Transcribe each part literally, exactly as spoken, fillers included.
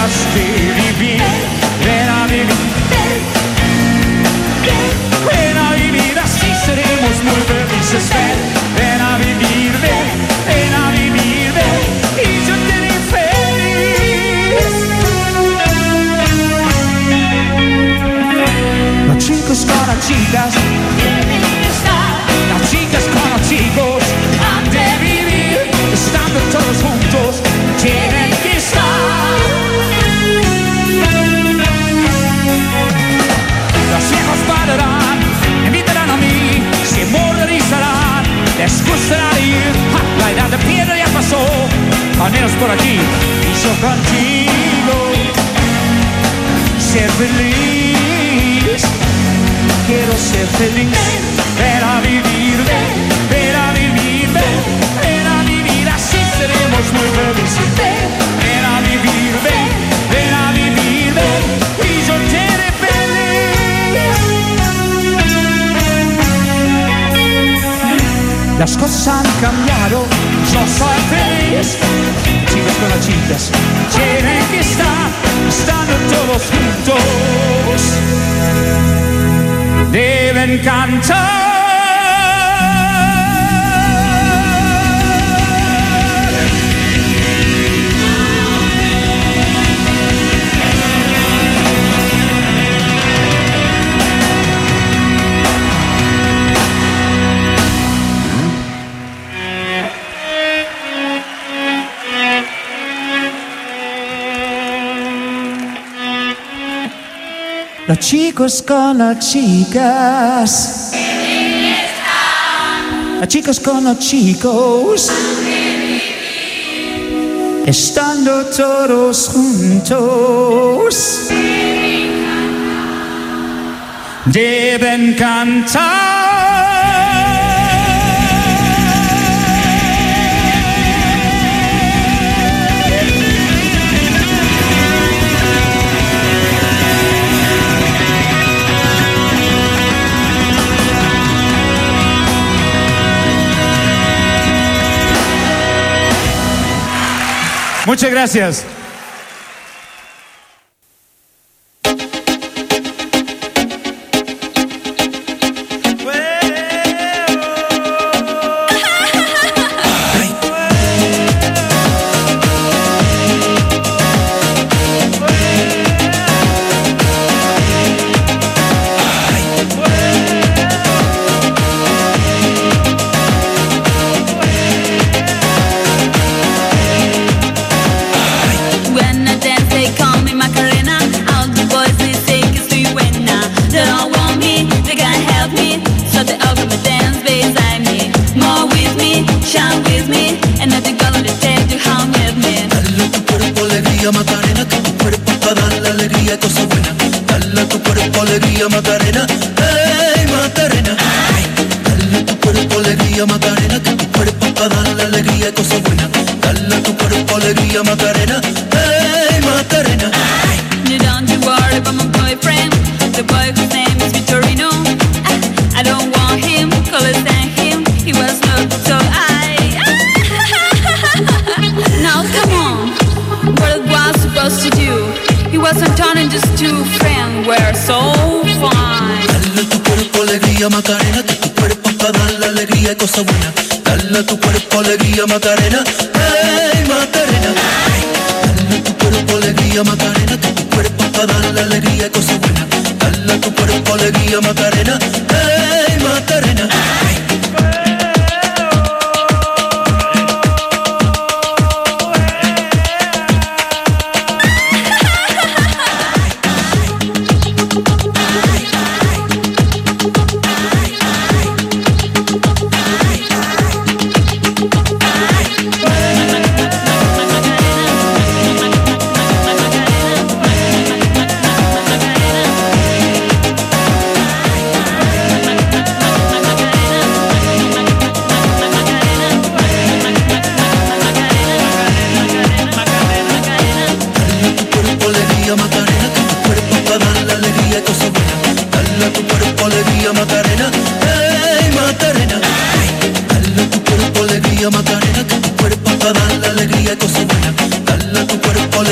ganas de vivir. Ven a vivir, ven a vivir, así seremos muy felices. Ven, ven a vivir, ven, ven a vivir, ven, y yo te haré feliz. Los chicos con las chicas deben estar, las chicas con los chicos han de vivir, estando todos juntos tienen que estar. Los viejos bailarán, me invitarán a mí, se moralizarán, les gustará ir. ¡Ja! La edad de piedra ya pasó, al menos por aquí. Y yo contigo, ser feliz, quiero ser feliz. Ven a vivir, ven, ven a vivir, ven, ven a vivir, así seremos muy felices. Ven, ven a vivir, ven, ven a vivir, ven, y yo te haré feliz. Las cosas han cambiado, yo soy feliz. Chicos con las chicas tienen que estar, estando todos juntos. Deben cantar. Los chicos con las chicas, los chicos con los chicos, estando todos juntos, deben cantar. Muchas gracias. Macarena, que tu cuerpo para dar la alegría, cosa buena. Dale a tu cuerpo alegría, Macarena. Hey, Macarena. Dale a tu cuerpo alegría, Macarena, que tu cuerpo para dar la alegría, cosa buena. Dale a tu cuerpo alegría, Macarena. Hey, Macarena. You don't you worry about my boyfriend, the boy whose name is Victorino. I, I don't want him, call it thank him. He was not so I. Now come on. What it was supposed to do. He wasn't turning just two friends were so fine. Dale a tu cuerpo alegría, Macarena, que tu cuerpo para dar la alegría, cosa buena. Dale a tu cuerpo alegría, Macarena. Hey, Macarena. Dale a tu cuerpo alegría, Macarena, que tu cuerpo para dar la alegría, cosa buena. Dale a tu cuerpo alegría, Macarena. Hey, Macarena.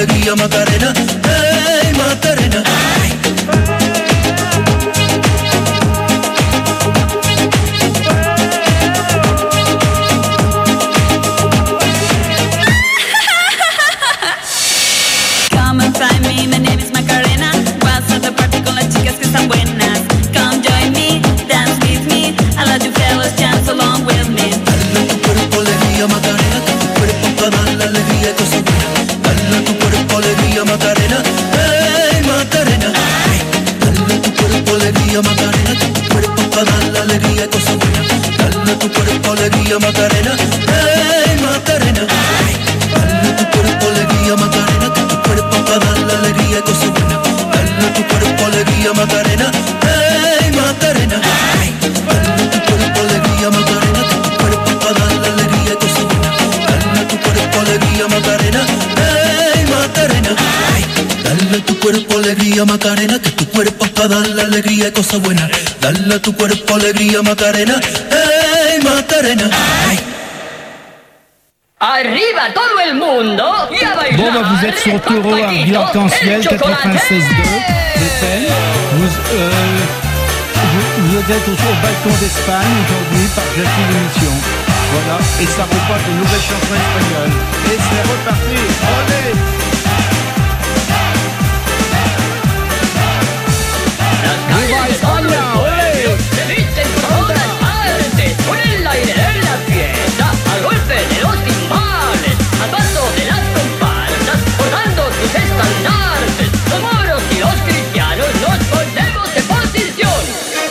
alegría Macarena, hey Macarena. Come and find me, my name is Macarena. Vas a the party con las chicas que están buenas. Come join me, dance with me. I let you fellas dance along with me. Dale a tu cuerpo alegría Macarena, que tu cuerpo para dar la alegría y cosas buenas. Dale a tu cuerpo alegría Macarena, hey Macarena. Dale a tu cuerpo alegría Macarena, que tu cuerpo para dar la alegría y cosas buenas. Dale a tu cuerpo alegría Macarena, hey Macarena. Dale a tu cuerpo alegría Macarena, que tu cuerpo para dar la alegría y cosas buenas. Dale a tu cuerpo alegría Macarena, hey Macarena. Dale a tu cuerpo alegría Macarena, que tu cuerpo para dar la alegría y cosas buenas. Dale a tu cuerpo alegría Macarena, hey Macarena. Dale a tu cuerpo alegría Macarena, que tu cuerpo para dar la alegría y cosas buenas. Dale a tu cuerpo alegría Macarena, hey Macarena. Arriba todo el mundo y a bailar. Bon, bah, vous êtes sur Taureau, Radio Arc-en-Ciel, quatre-vingt-seize deux F M. Vous, euh, vous, vous êtes au, au balcon d'Espagne aujourd'hui par Jackie l'émission. Voilà, et ça repart de nouvelles chansons espagnoles. Et c'est reparti, allez! ¡Viva España! ¡Olé! Se visten por todas partes, con el aire de la fiesta, al golpe de los timbales, al paso de las comparsas, portando sus estandartes. Los moros y los cristianos nos ponemos en posición.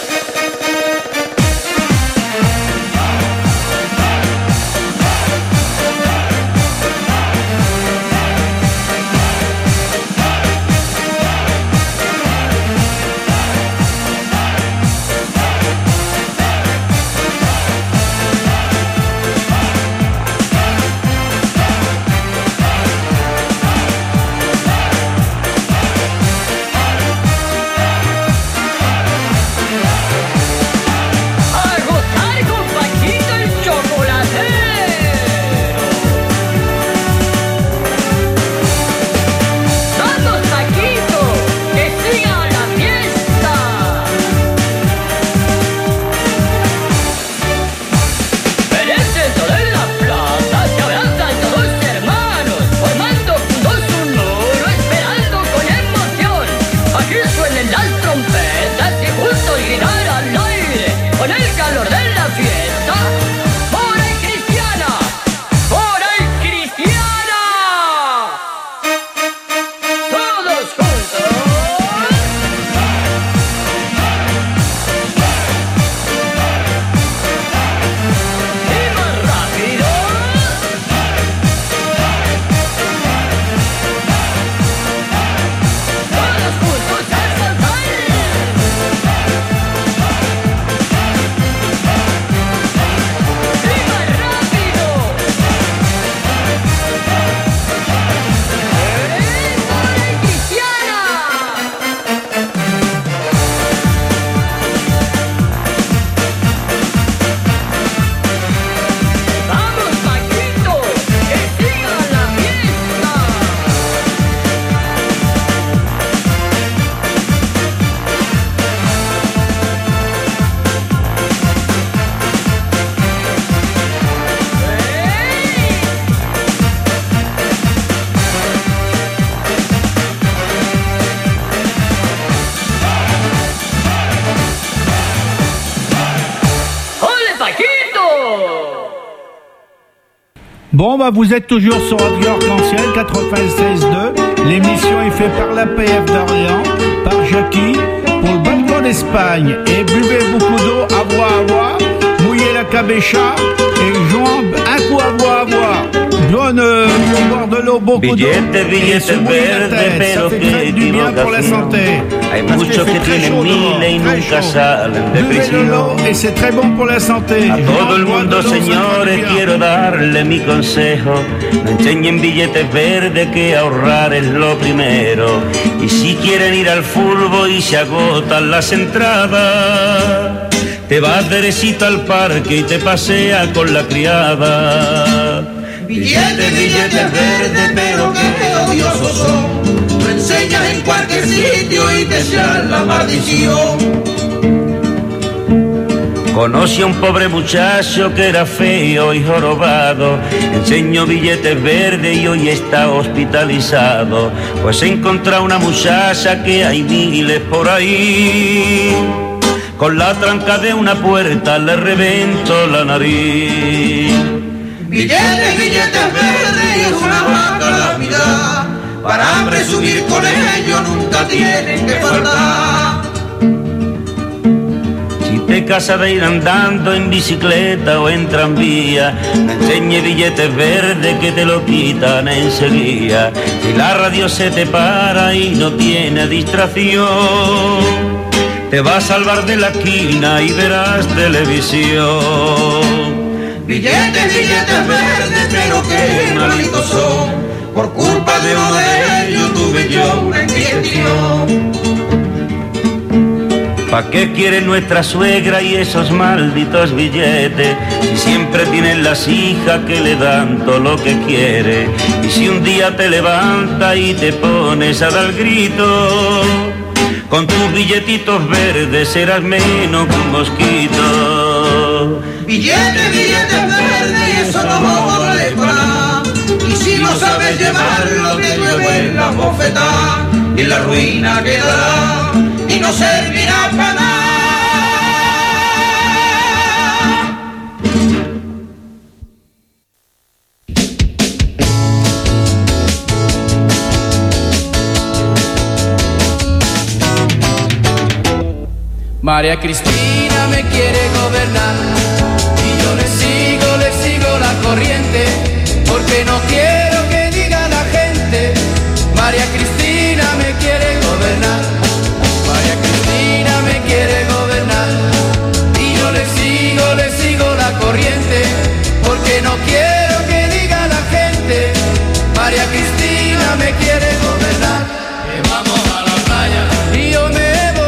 Bon, bah, vous êtes toujours sur Radio Arc-en-Ciel, quatre-vingt-seize deux. L'émission est faite par l'A P F d'Orléans, par Jackie, pour le balcon d'Espagne. Et buvez beaucoup d'eau, à boire, à boire, mouillez la cabecha, et jouant un coup à boire, à boire. Bonne, euh, boire de l'eau, beaucoup d'eau. Billetes, billetes verdes, pero qué equivocación. Hay muchos que tienen miles y nunca salen de prisión. Y c'est très bon pour la santé. A todo el mundo, señores, quiero darle mi consejo. No enseñen billetes verdes, que ahorrar es lo primero. Y si quieren ir al fútbol y se agotan las entradas, te vas derechito al parque y te paseas con la criada. Billetes, billetes verdes, pero qué odiosos son. Lo enseñas en cualquier sitio y te echan la maldición. Conocí a un pobre muchacho que era feo y jorobado. Enseñó billetes verdes y hoy está hospitalizado. Pues he encontrado una muchacha que hay miles por ahí. Con la tranca de una puerta le revento la nariz. Billetes, billetes verdes y es una calamidad. Para presumir con ellos nunca tienen que faltar. Si te casas de ir andando en bicicleta o en tranvía, no enseñes billetes verdes que te lo quitan enseguida. Si la radio se te para y no tiene distracción, te va a salvar de la esquina y verás televisión. Billetes, billetes verdes, pero qué malitos son. Por culpa de uno de ellos tuve yo una inyección. ¿Pa' qué quiere nuestra suegra y esos malditos billetes? Si siempre tienen las hijas que le dan todo lo que quiere. Y si un día te levantas y te pones a dar grito, con tus billetitos verdes serás menos que un mosquito. Billetes, billetes verdes y eso no vale para nada. Y si no sabes llevarlo te llueve la bofetada. Y la ruina quedará y no servirá para nada. María Cristina me quiere gobernar y yo le sigo, le sigo la corriente, porque no quiero que diga la gente. María Cristina me quiere gobernar, María Cristina me quiere gobernar y yo le sigo, le sigo la corriente, porque no quiero que diga la gente. María Cristina me quiere gobernar. Que vamos a la playa y yo me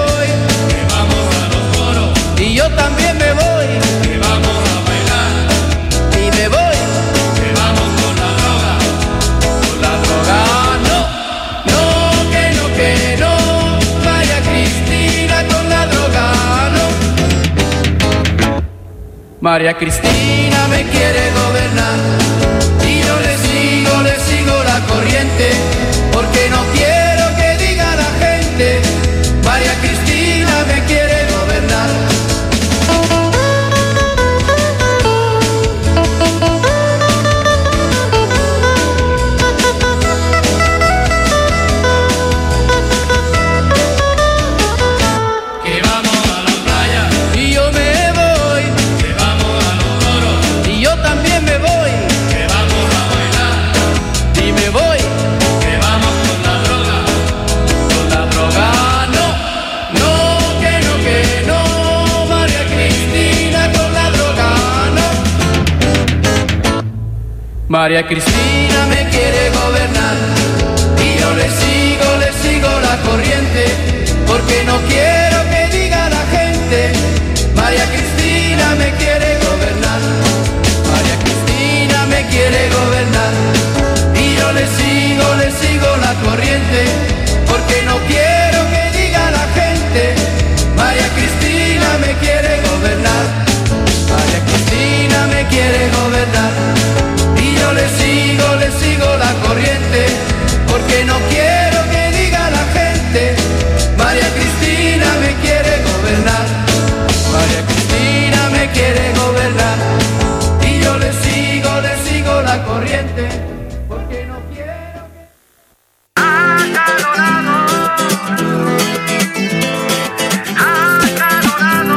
y yo también me voy, que vamos a bailar, y me voy, que vamos con la droga, con la droga, no, no, que no, que no, María Cristina con la droga, no. María Cristina me quiere gobernar, y yo le sigo, le sigo la corriente, porque no quiero que diga la gente, María Cristina me quiere gobernar. María Cristina me quiere gobernar y yo le sigo, le sigo la corriente, porque no quiero que diga la gente. María Cristina me quiere gobernar, María Cristina me quiere gobernar y yo le sigo, le sigo la corriente, porque no quiero que diga la gente. María Cristina me quiere gobernar, María Cristina me quiere gobernar. Yo le sigo, le sigo la corriente, porque no quiero que diga la gente. María Cristina me quiere gobernar, María Cristina me quiere gobernar. Y yo le sigo, le sigo la corriente, porque no quiero que... Acalorado, acalorado,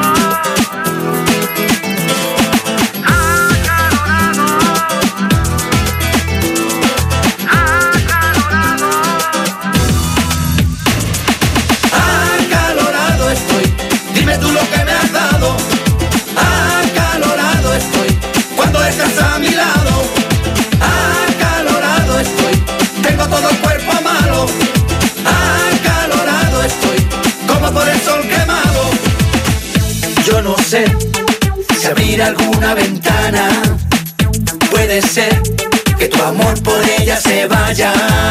Tú lo que me has dado, acalorado estoy cuando estás a mi lado, acalorado estoy, tengo todo el cuerpo malo, acalorado estoy, como por el sol quemado. Yo no sé si abrir alguna ventana, puede ser que amor por ella se vaya.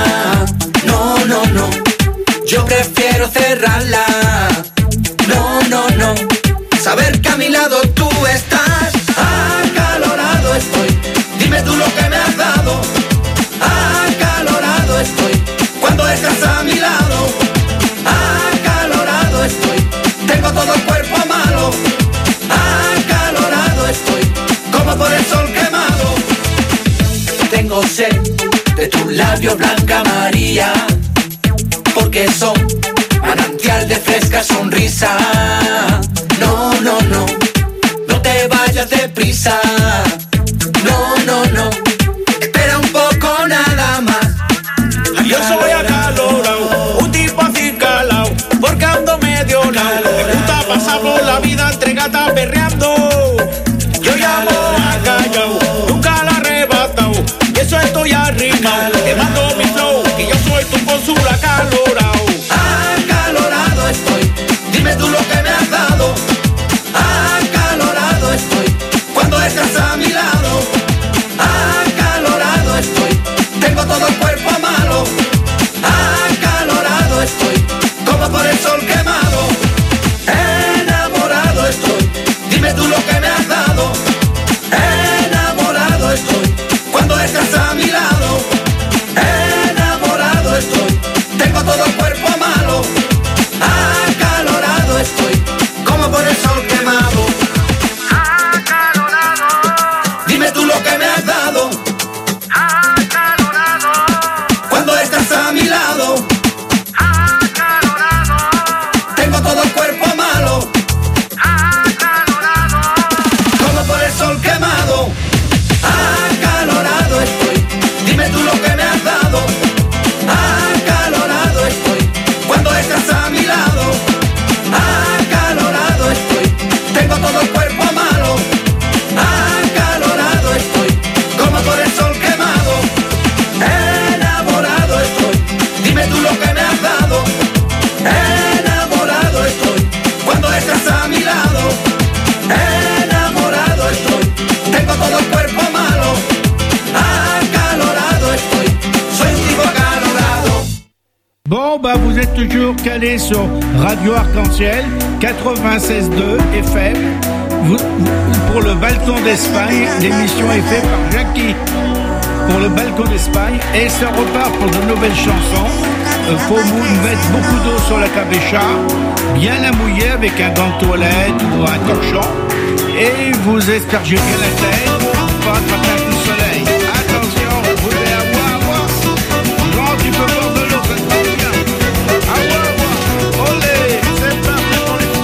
No, no, no, yo prefiero cerrarla. No, no, no, saber que a mi lado tú estás. Acalorado estoy, dime tú lo que me has dado. Acalorado estoy, cuando estás a mi lado. Acalorado estoy, tengo todo el cuerpo malo. Acalorado estoy, como por el sol quemado. Tengo sed de tus labios, Blanca María, porque son manantial de fresca sonrisa. No, no, no, no te vayas deprisa. No, no, no, espera un poco nada más. Yo soy acalorado, un tipo así calao, porque ando medio lao. Me gusta pasar por la vida entre gatas perreando. Yo llamo a callao, nunca la he arrebatado, y eso estoy arrimado. Te mando mi flow, que yo soy tu cónsul acalorado. Acalorado estoy, dime tú lo que me has dado. Acalorado estoy, cuando estás a mi lado. Acalorado estoy, tengo todo el cuerpo malo. Acalorado estoy, como por el sol quemado. Enamorado estoy, dime tú lo que me has dado. Enamorado estoy, cuando estás a mi lado. Enamorado estoy, tengo todo el cuerpo malo. Acalorado estoy, como por el sol quemado. Acalorado, dime tú lo que me has dado. Acalorado, cuando estás a mi lado. Acalorado, tengo todo el cuerpo malo. Acalorado, como por el sol quemado. Acalorado estoy, dime tú lo que me has dado. Acalorado estoy, cuando estás a mi lado. Acalorado estoy, tengo todo el cuerpo malo. Acalorado estoy, como por el sol quemado. Enamorado estoy, dime tú lo que me has dado. Enamorado estoy, cuando estás a mi lado. Enamorado estoy, tengo todo el cuerpo malo. Acalorado estoy, soy un tipo acalorado. Bon, bah vous êtes toujours calés sur Radio Arc-en-Ciel quatre-vingt-seize deux F M. Vous, vous- pour le Balcon d'Espagne, l'émission est faite par Jackie pour le Balcon d'Espagne et ça repart pour de nouvelles chansons. Il faut vous mettre beaucoup d'eau sur la cabécha, bien la mouiller avec un gant de toilette ou un torchon et vous escargez bien la tête pour attraper un coup de soleil. Attention, vous devez avoir, avoir. Grand, tu peux boire de l'eau, ça te fait bien. Avoir, avoir. Olé, c'est parti pour les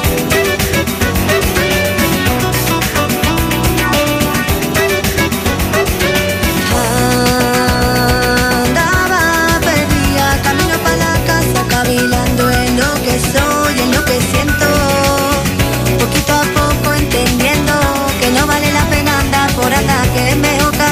Andaba perdida, camino para la casa, cavilando en lo que soy, en lo que siento. Poquito a poco entendiendo que no vale la pena andar por acá, que es mejor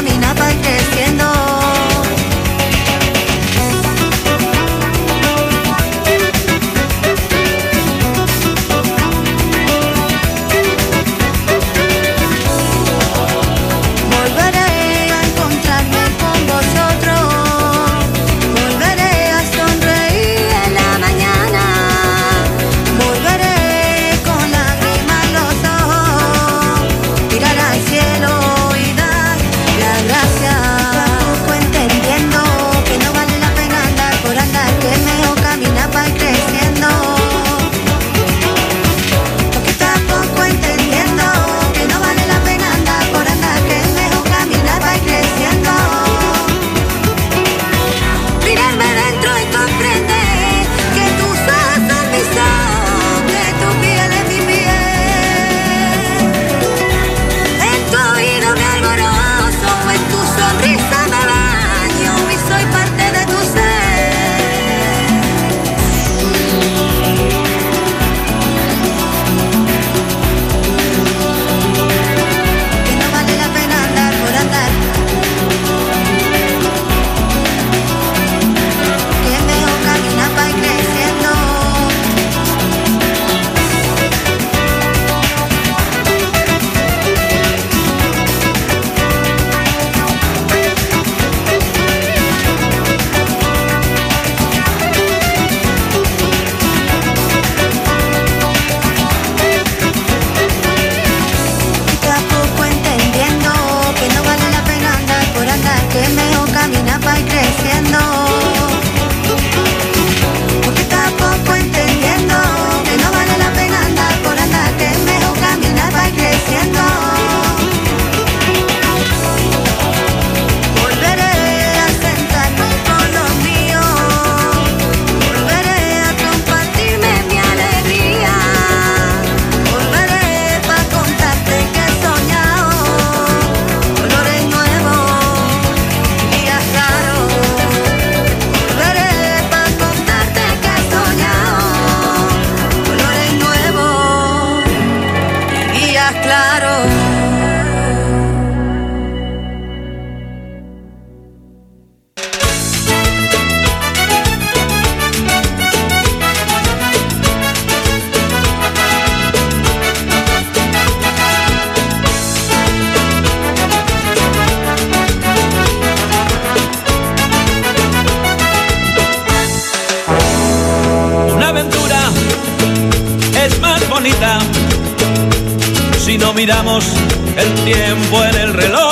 miramos el tiempo en el reloj.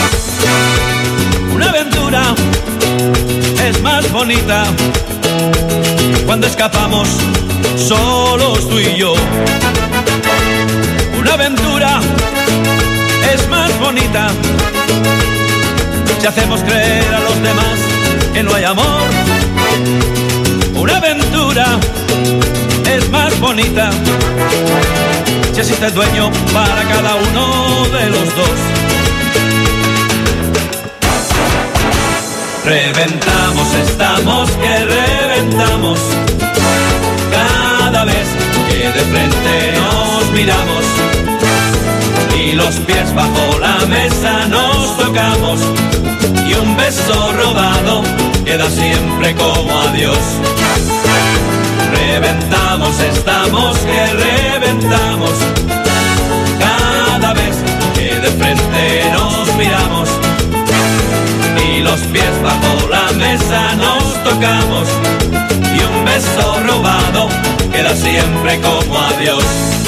Una aventura es más bonita cuando escapamos solos tú y yo. Una aventura es más bonita si hacemos creer a los demás que no hay amor. Una aventura es más bonita si existe el dueño para cada uno de los dos. Reventamos, estamos que reventamos cada vez que de frente nos miramos y los pies bajo la mesa nos tocamos y un beso robado queda siempre como adiós. Reventamos, estamos que reventamos cada vez que de frente nos miramos y los pies bajo la mesa nos tocamos y un beso robado queda siempre como adiós.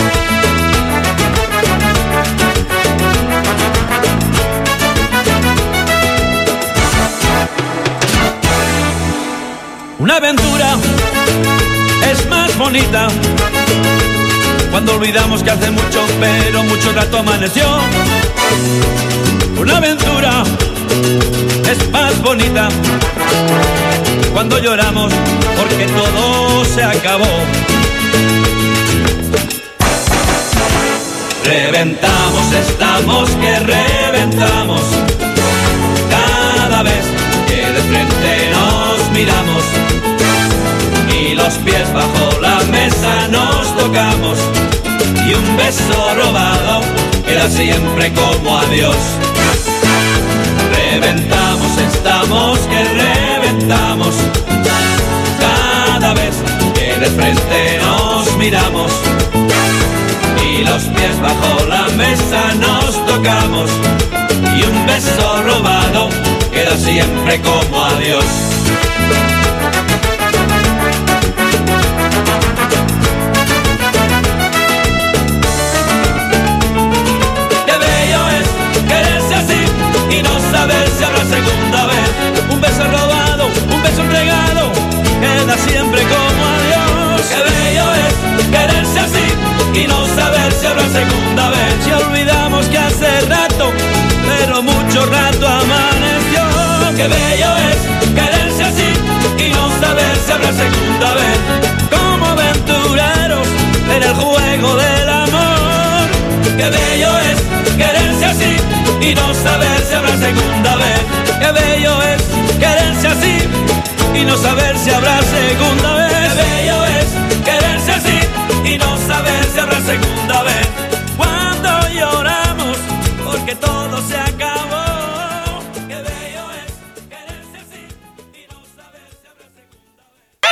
Una aventura es más bonita cuando olvidamos que hace mucho, pero mucho rato amaneció. Una aventura es más bonita cuando lloramos porque todo se acabó. Reventamos, estamos que reventamos cada vez que de frente nos miramos y los pies bajo la mesa nos tocamos y un beso robado queda siempre como adiós. Reventamos, estamos que reventamos cada vez que de frente nos miramos y los pies bajo la mesa nos tocamos y un beso robado queda siempre como adiós. Qué bello es quererse así y no saber si habrá segunda vez. Un beso robado, un beso entregado, queda siempre como adiós. Qué bello es quererse así y no saber si habrá segunda vez. Si olvidamos que hace rato, pero mucho rato amaneció. Qué bello es quererse así y no saber si habrá segunda vez. Como aventureros en el juego del amor. Qué bello es quererse así y no saber si habrá segunda vez. Qué bello es quererse así y no saber si habrá segunda vez. Qué bello es quererse así y no saber si habrá segunda vez. Cuando lloramos porque todo se acabó. Qué bello es quererse así y no saber si habrá segunda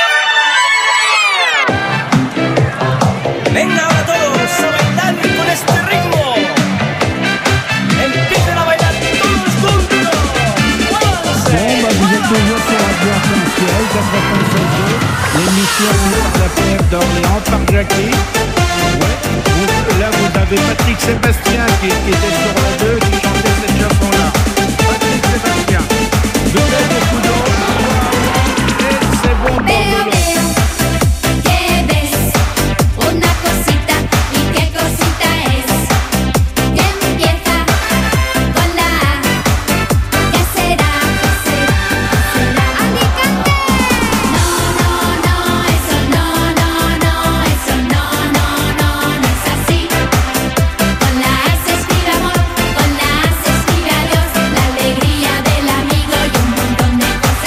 vez. Venga ahora todos a bailar con este ritmo. Empiecen a bailar todos juntos. ¡Muévanse! Bon, bah, vous êtes toujours sur Radio Arc-en-Ciel, quatre-vingt-seize deux, l'émission par la P F d'Orléans, par Jackie. Ouais. Vous, là, vous avez Patrick Sébastien qui, qui était sur la deux, qui chantait cette chanson-là. Patrick Sébastien. Vous êtes des coups d'eau. Et c'est bon pour Veo, nous. veo, que ves una cosita y qué cosita es que empieza con la A. ¿Qué será? ¿Qué será? ¿Será Alicante? No, no, no, eso no, no, no, eso no, no, no, no es así. Con la A se escribe amor, con la A se escribe adiós, la alegría del amigo y un montón de cosas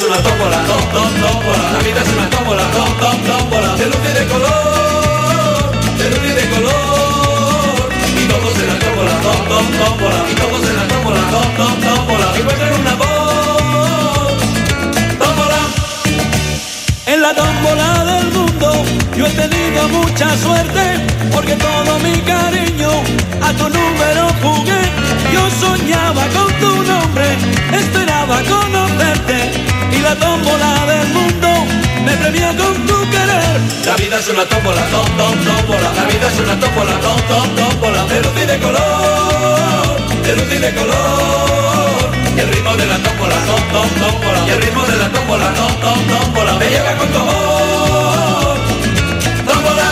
una tómbola, tom, tom, tómbola. La vida es una tómbola, tom, tom, tómbola. De luz y de color, de luz y de color. Y todos en la tómbola, tom, tom, tómbola. Y todos en la tómbola, tom, tom, tómbola. Encuentran un amor, tómbola. En la tómbola del mundo yo he tenido mucha suerte, porque todo mi cariño a tu número jugué. Yo soñaba con tu nombre, esperaba conocerte, y la tómbola del mundo me premió con tu querer. La vida es una tómbola, tom, tom, tómbola. La vida es una tómbola, tom, tom, tómbola. De luz y de color, de luz y de color. Y el ritmo de la tómbola, tom, tom, tómbola. Y el ritmo de la tómbola, tom, tom, tómbola. Me llega con tu amor, tómbola.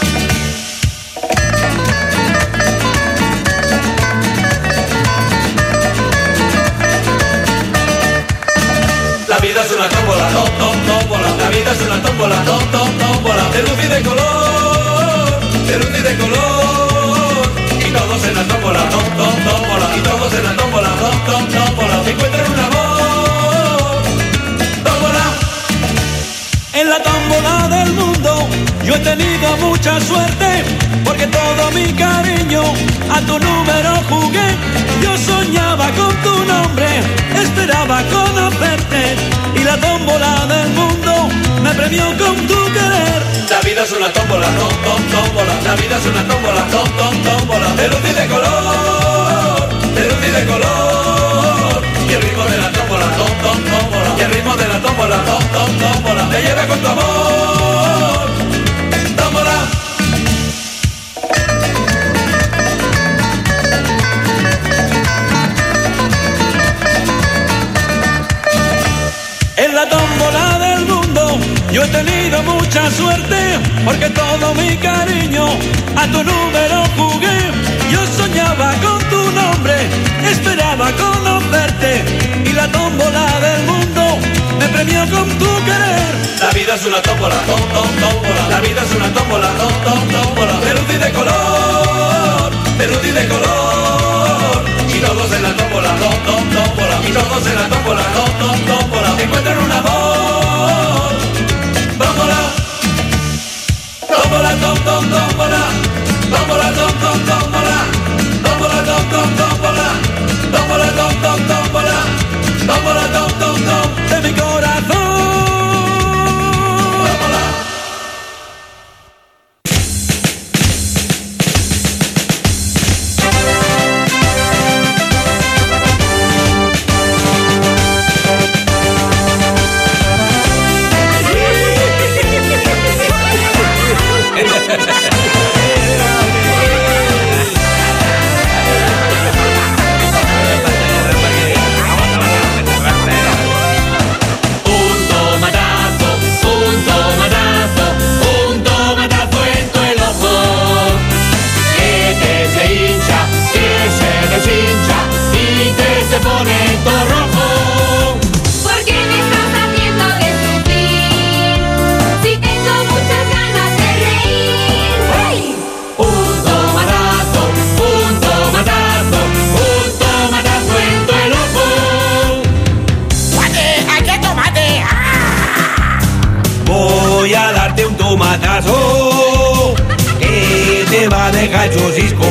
La vida es una tómbola, tom, tom, tómbola. La vida es una tómbola, tom, tom, tómbola. De luz y de color, de luz y de color. Y todos en la tómbola, tom, tom, tómbola. Y todos en la tómbola, tom, tom, tómbola. Encuentran un amor, tómbola. En la tómbola del mundo yo he tenido mucha suerte, porque todo mi cariño a tu número jugué. Yo soñaba con tu nombre, esperaba conocerte, y la tómbola del mundo me premió con tu querer. La vida es una tómbola, tom, tom, tómbola. La vida es una tómbola, tom, tom, tómbola. De luz y de color, de luz y de color. Y el ritmo de la tómbola, tom, tom, tómbola. Y el ritmo de la tómbola, tom, tom, tómbola. Te lleva con tu amor, tómbola. En la tómbola del mundo yo he tenido mucha suerte, porque todo mi cariño a tu número jugué. Yo soñaba con tu nombre, esperaba conocerte, y la tómbola del mundo me premió con tu querer. La vida es una tómbola, tom, tom, tómbola. La vida es una tómbola, tom, tom, tómbola. De luz y de color, de luz y de color. Y todos en la tómbola, tom, tom, tómbola. Y todos en la tómbola, tom, tom, tómbola. Encuentran un amor, tómbola. Tómbola, tom, tom, tómbola. Tómbola, tom, tom, tómbola. Tómbola, tom, tom, tómbola. Tómbola, tom, tom, tómbola. Tómbola, tom, tom, tom. De mi corazón. tomatazo que te va a dejar chusisco.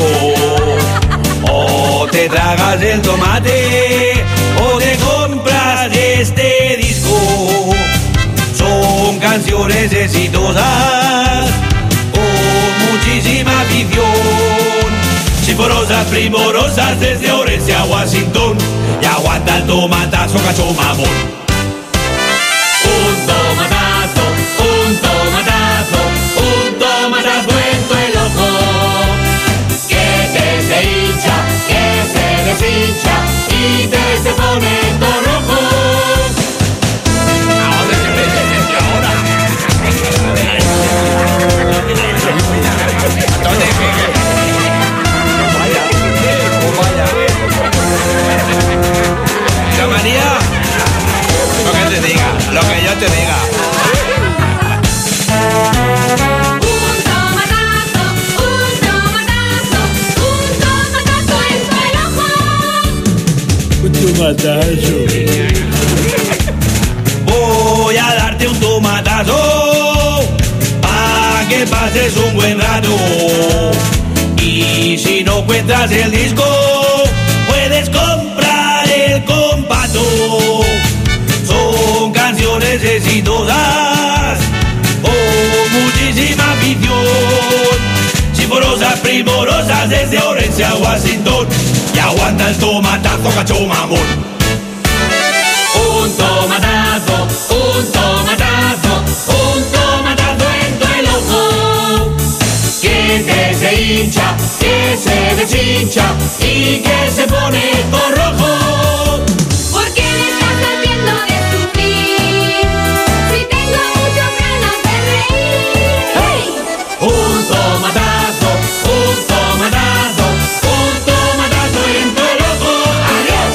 O te tragas el tomate o te compras este disco. Son canciones exitosas con muchísima afición, sinforosas, primorosas desde Orense a Washington. Y aguanta el tomatazo, cacho mamón. Un tomatazo, un tomatazo, un tomatazo en tu el ojo, que te se hincha, que se deshincha y te se pone todo rojo. Ahora se me dice ahora. ¿Dónde vaya, vaya. Yo, María, lo que te diga, lo que yo te diga. Un tomatazo, un tomatazo, un tomatazo en tu el ojo. Un tomatazo. que pases un buen rato. Y si no encuentras el disco, puedes comprar el compacto. Son canciones exitosas, con muchísima afición, sinfoniosas, primorosas, desde Orense a Washington, y aguanta el tomatazo, cacho mamón. Un tomatazo, un tomatazo, un tomatazo en tu el ojo. Que se hincha, que se deshincha y que se pone por rojo. ¿Por qué me estás haciendo de sufrir? Si tengo muchas ganas de reír. ¡Hey! Un tomatazo, un tomatazo, un tomatazo en tu el ojo. ¡Adiós!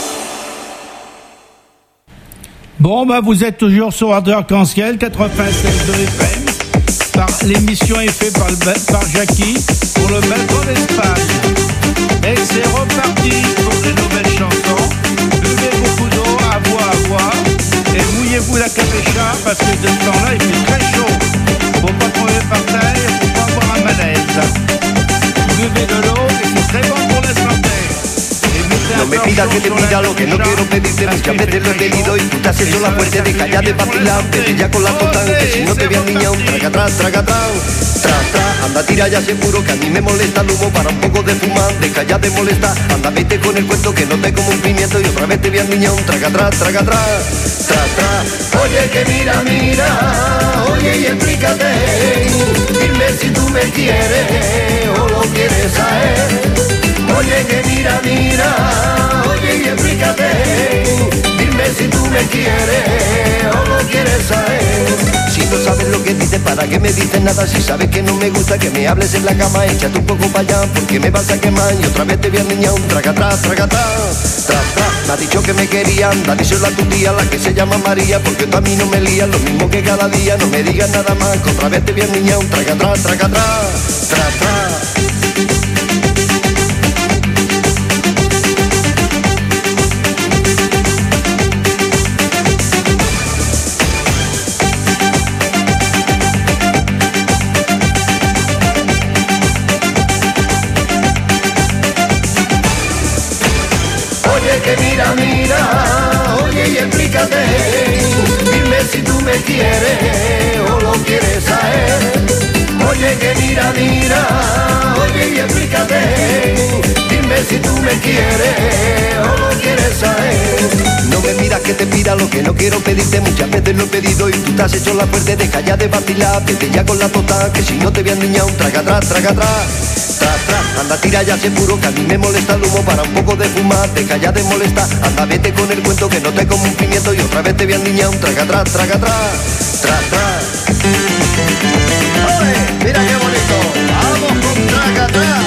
Bon, bah, vous êtes toujours sur Radio Arc-en-Ciel, quatre-vingt-seize deux F M. Par, l'émission est faite par, par Jackie pour le balcon d'Espagne. Et c'est reparti pour de nouvelles chansons. Buvez beaucoup d'eau, à boire, à boire. Et mouillez-vous la capucha parce que de ce temps-là, il fait très chaud. Faut pas tomber par terre, faut pas avoir un malaise. Buvez de l'eau et c'est très bon pour la santé. No me pidas que te pida lo que no quiero pedirte, muchas veces lo he pedido y tú te has hecho la fuerte de callar de vacilar, vete ya con la total, que si no te veas niña un traga atrás, traga atrás, tras, tras, anda tira ya seguro que a mí me molesta el humo para un poco de fumar, deja ya de molestar, anda vete con el cuento que no te como un pimiento y otra vez te veas niña un traga atrás, traga atrás, tras, tras, oye que mira, mira, oye y explícate, dime si tú me quieres o lo quieres saber. Oye que mira, mira, oye y explícate, dime si tú me quieres o lo quieres saber. Si no sabes lo que dices, ¿para qué me dices nada? Si sabes que no me gusta que me hables en la cama, échate un poco para allá porque me vas a quemar. Y otra vez te voy a niña un traga atrás, traga atrás, tras, tras. Me ha dicho que me quería, anda, díselo a tu tía, la que se llama María, porque tú a mí no me lías, lo mismo que cada día, no me digas nada más, que otra vez te voy a niña un traga atrás, traga atrás, tras, tras. Que mira, mira, oye y explícate, dime si tú me quieres o lo quieres saber. Oye que mira, mira, oye y explícate, dime si tú me quieres o lo quieres saber. No me pidas que te pida lo que no quiero pedirte, muchas veces lo he pedido y tú te has hecho la fuerte, deja ya de vacilar, vete ya con la total, que si no te voy a niña un traga atrás, traga atrás. Tras, tras, anda tira ya seguro que a mí me molesta el humo para un poco de fumar, deja ya de molestar, anda vete con el cuento que no te como un pimiento y otra vez te voy a niña un traga atrás, traga atrás, tras, tras. ¡Oye! Mira qué bonito, vamos con traga atrás.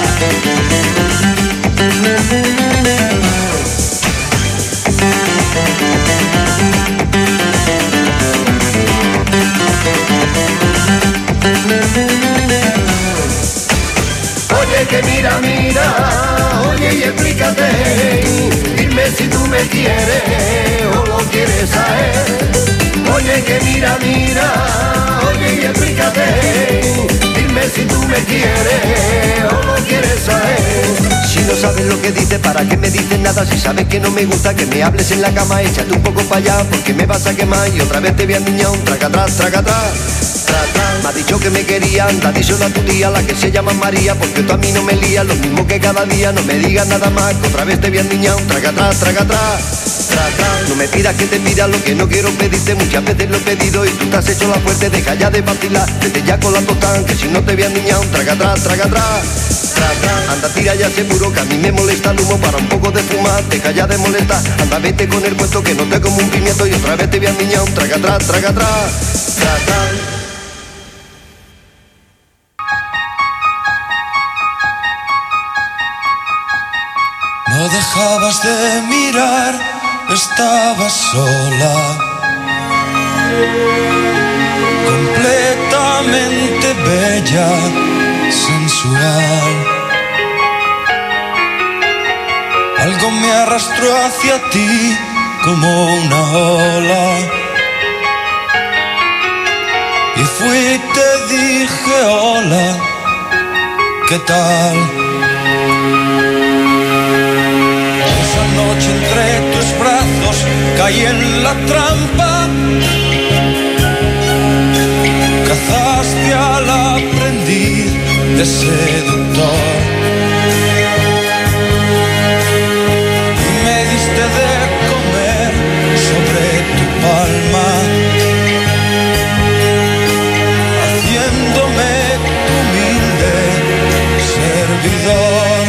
Oye que mira, mira, oye y explícate, dime si tú me quieres o lo quieres saber. Oye que mira, mira, oye y explícate, dime si tú me quieres o lo quieres saber. Si no sabes lo que dices, ¿para qué me dices nada? Si sabes que no me gusta que me hables en la cama, échate un poco para allá porque me vas a quemar y otra vez te voy a niña un traga atrás, traga atrás. Me ha dicho que me quería, anda, díselo a tu tía, la que se llama María, porque tú a mí no me lías, lo mismo que cada día, no me digas nada más, que otra vez te voy a niña un traga atrás, traga atrás, traga atrás. No me pidas que te pida lo que no quiero pedirte, muchas veces lo he pedido y tú te has hecho la fuerte, deja ya de vacilar, vete ya con la total, que si no te voy a niña un traga atrás, traga atrás, traga atrás. Anda, tira ya seguro que a mí me molesta el humo para un poco de fumar, deja ya de molestar, anda, vete con el cuento que no te como un pimiento y otra vez te voy a niña un traga atrás, traga atrás, traga atrás. No dejabas de mirar, estabas sola, completamente bella, sensual. Algo me arrastró hacia ti como una ola, y fui y te dije hola, ¿qué tal? Esa noche entre tus brazos caí en la trampa. Cazaste al aprendiz de seductor y me diste de comer sobre tu palma, haciéndome tu humilde servidor.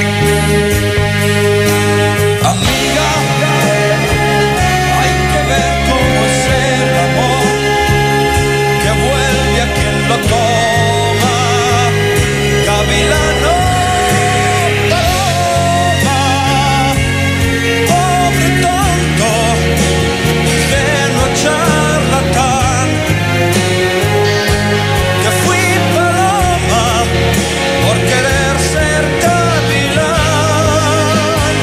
Amiga, hay que ver cómo es el amor, que vuelve a quien lo toma. Gavilano, paloma, pobre tonto, ingenuo charlatán, que fui paloma por querer ser gavilán.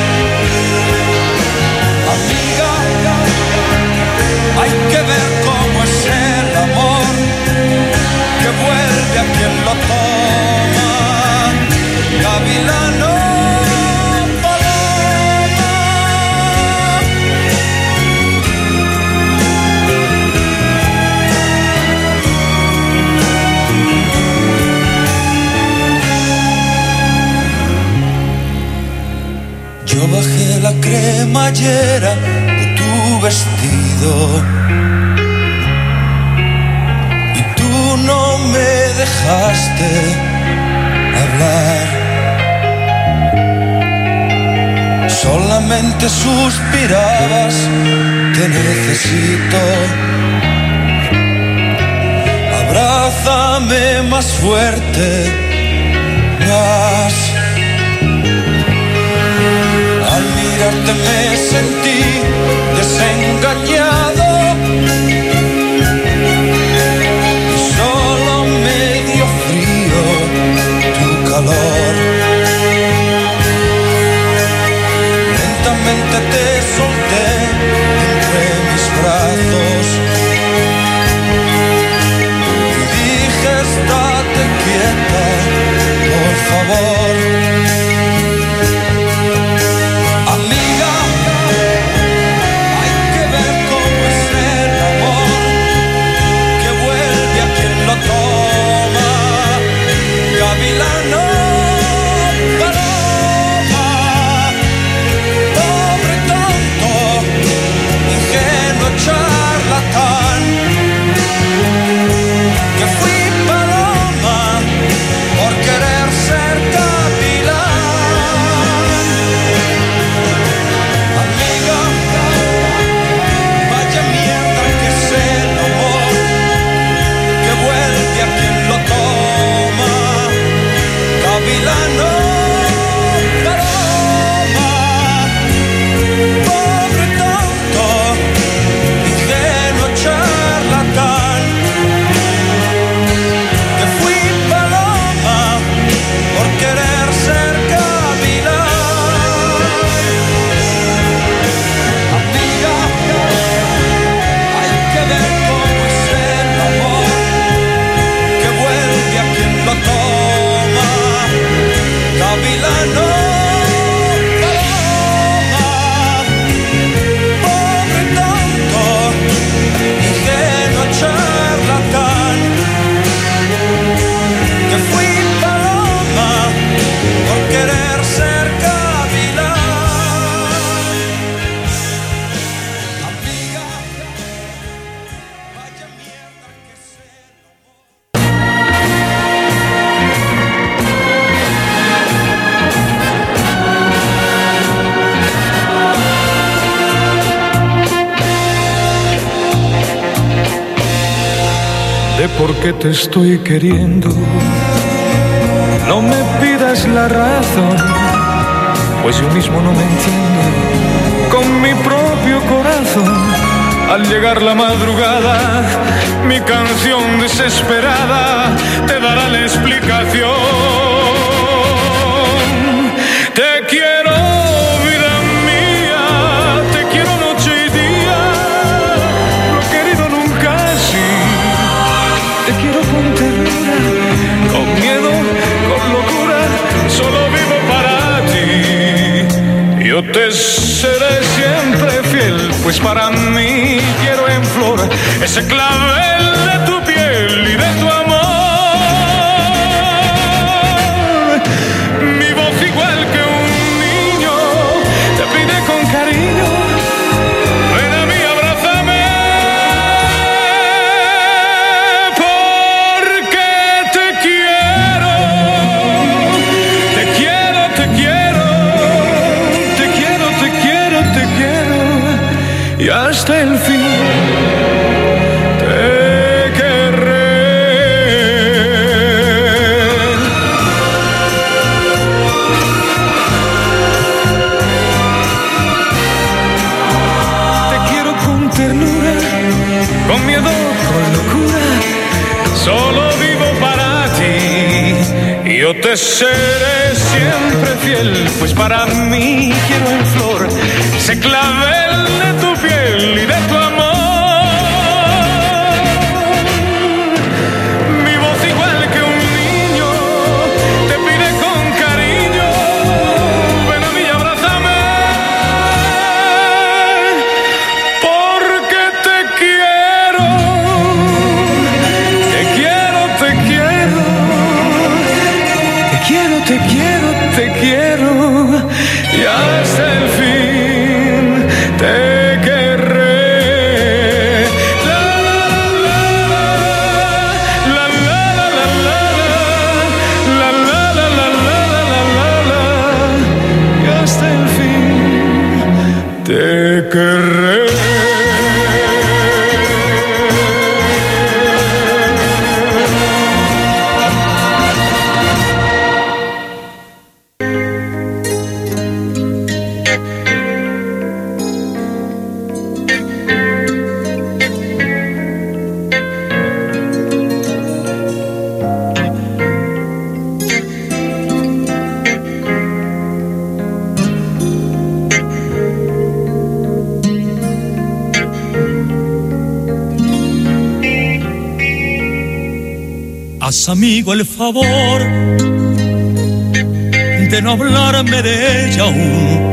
Amiga, hay que ver cómo es el amor, que vuelve a quien lo toma. Gavilano, paloma. Yo bajé la cremallera de tu vestido y tú no me dejaste hablar. Solamente suspirabas, te necesito. Abrázame más fuerte, más. Al mirarte me sentí desengañado y solo me dio frío tu calor. Lentamente te solté entre mis brazos y dije: estate quieta, por favor. Amiga, hay que ver cómo es el amor, que vuelve a quien lo toma. Gavilano, paloma, pobre tonto, ingenuo charlatán, que fui paloma por querer ser gavilán. Amiga, vaya mierda que es el amor, que vuelve a quien lo toma. Gavilano, paloma, pobre tonto, ingenuo charlatán, que fui paloma por querer ser gavilán. Amiga, hay que ver cómo es el amor, que vuelve a quien lo toma. Gavilano, paloma, pobre tonto, ingenuo charlatán, que fui paloma por querer ser gavilán. Amiga, vaya mierda que es el De por qué te estoy queriendo, no me pidas la razón, pues yo mismo no me entiendo con mi propio corazón. Al llegar la madrugada, mi canción desesperada te dará la explicación. Te quiero, vida mía, te quiero noche y día, no he querido nunca así. Te quiero con ternura, con miedo, con locura. ese clavel de tu piel y de tu amor. Mi voz igual que un niño te pide con cariño, ven a mí, abrázame, porque te quiero, te quiero, te quiero, te quiero, te quiero, te quiero, y hasta el fin. Con miedo, con locura, solo vivo para ti. Yo te seré siempre fiel, pues para mí quiero en flor ese clavel de tu piel y de tu amor. Mi voz igual que un niño te pide con cariño, ven a mí y abrázame, porque te quiero. Te quiero, te quiero, y hasta el fin te querré. La la la la la la la la la la la la la, y hasta el fin te querré. Haz, amigo, el favor de no hablarme de ella aún.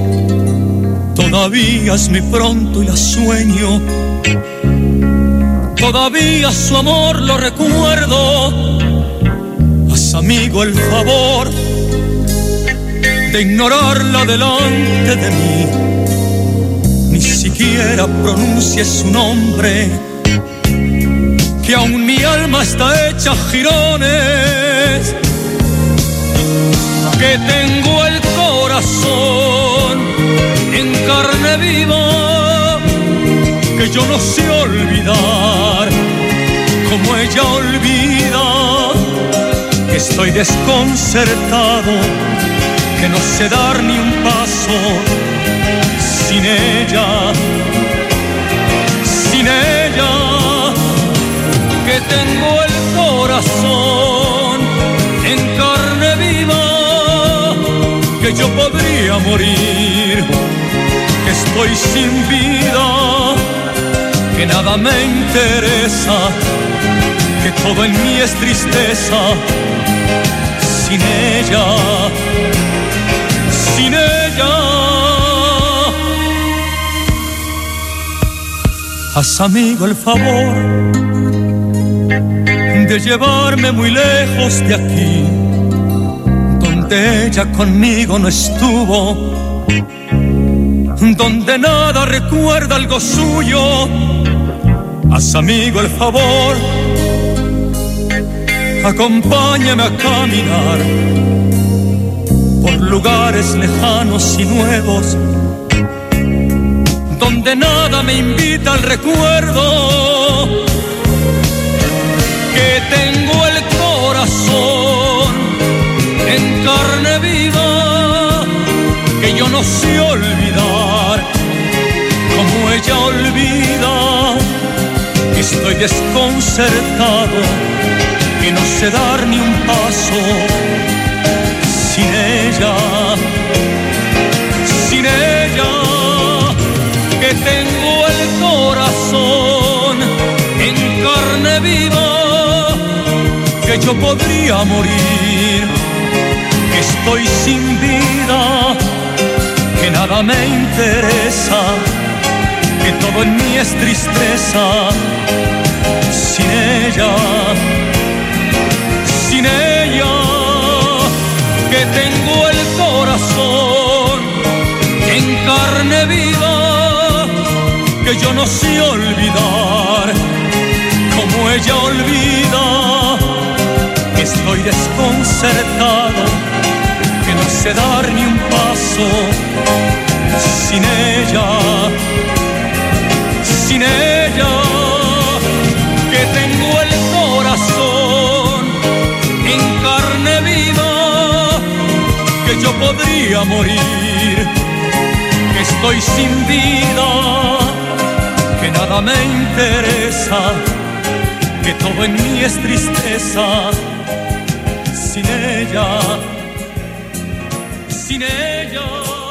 Todavía es muy pronto y la sueño. Todavía su amor lo recuerdo. Haz, amigo, el favor de ignorarla delante de mí. Ni siquiera pronuncie su nombre, que aún mi alma está hecha jirones, que tengo el corazón en carne viva, que yo no sé olvidar como ella olvida, que estoy desconcertado, que no sé dar ni un paso sin ella, sin ella. Que tengo el corazón en carne viva, que yo podría morir, que estoy sin vida, que nada me interesa, que todo en mí es tristeza, sin ella, sin ella. Haz, amigo, el favor de llevarme muy lejos de aquí, donde ella conmigo no estuvo, donde nada recuerda algo suyo. Haz, amigo, el favor, acompáñame a caminar por lugares lejanos y nuevos, donde nada me invita al recuerdo, que tengo el corazón en carne viva, que yo no sé olvidar como ella olvida, que estoy desconcertado, que no sé dar ni un paso sin ella, sin ella, que tengo el corazón en carne viva, que yo podría morir, que estoy sin vida, que nada me interesa, que que todo en mí es tristeza. Sin ella, sin ella, que tengo el corazón en carne viva, que yo no sé olvidar como ella olvida, que estoy desconcertado, que no sé dar ni un paso sin ella, sin ella, que tengo el corazón en carne viva, que yo podría morir, que estoy sin vida, que nada me interesa, que todo en mí es tristeza. Sin ella, sin ella.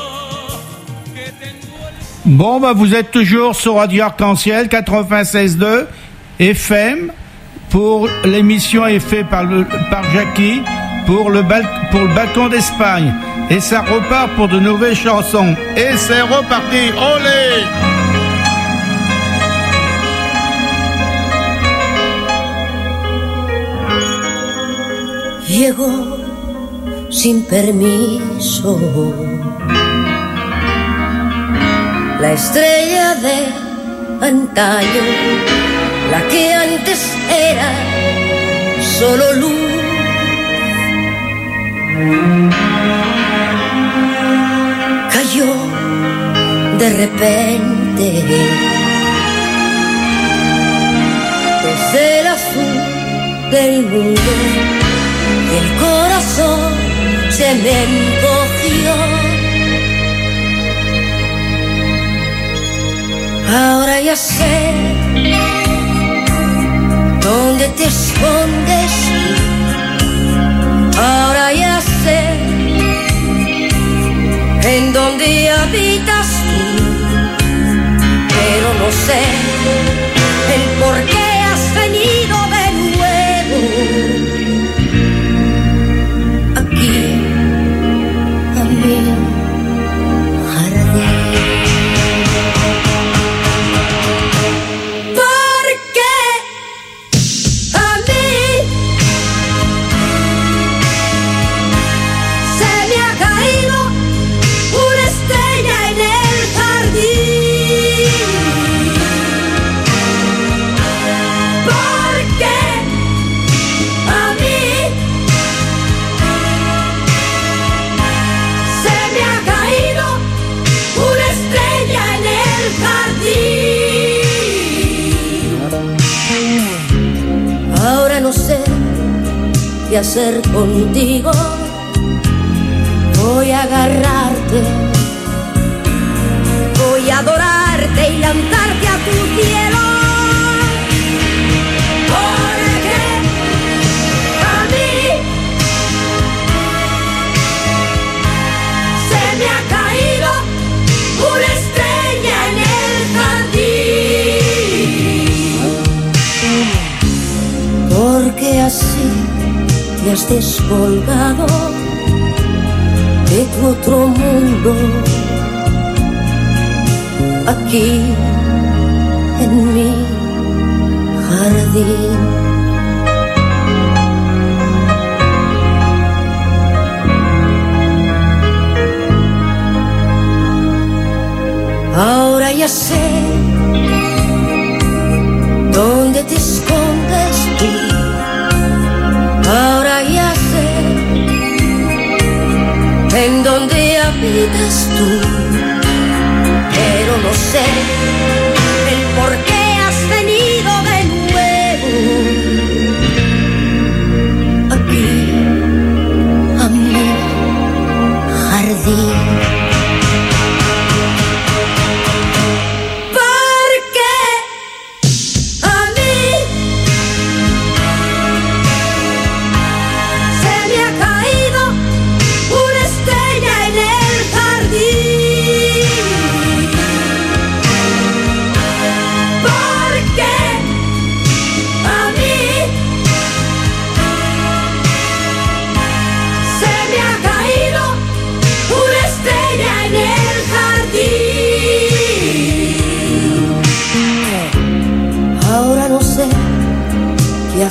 Bon, bah, vous êtes toujours sur Radio Arc-en-Ciel quatre-vingt-seize deux F M pour l'émission est faite par, le, par Jackie pour le, bal, pour le balcon d'Espagne. Et ça repart pour de nouvelles chansons. Et c'est reparti, olé! Llegó sin permiso la estrella de antaño, la que antes era solo luz. Cayó de repente desde el azul del mundo y el corazón se me encogió. Ahora ya sé dónde te escondes tú. Ahora ya sé en dónde habitas tú. Pero no sé el por qué has venido de nuevo aquí a mi jardín. ¿Qué hacer contigo? Voy a agarrarte, voy a adorarte y lanzarte a tu cielo. Porque a mí se me ha caído una estrella en el jardín. Porque así te has descolgado de tu otro mundo, aquí en mi jardín. Ahora ya sé dónde te escondes tú. Ahora ya sé en dónde habitas tú, pero no sé el por qué has venido de nuevo aquí a mi jardín.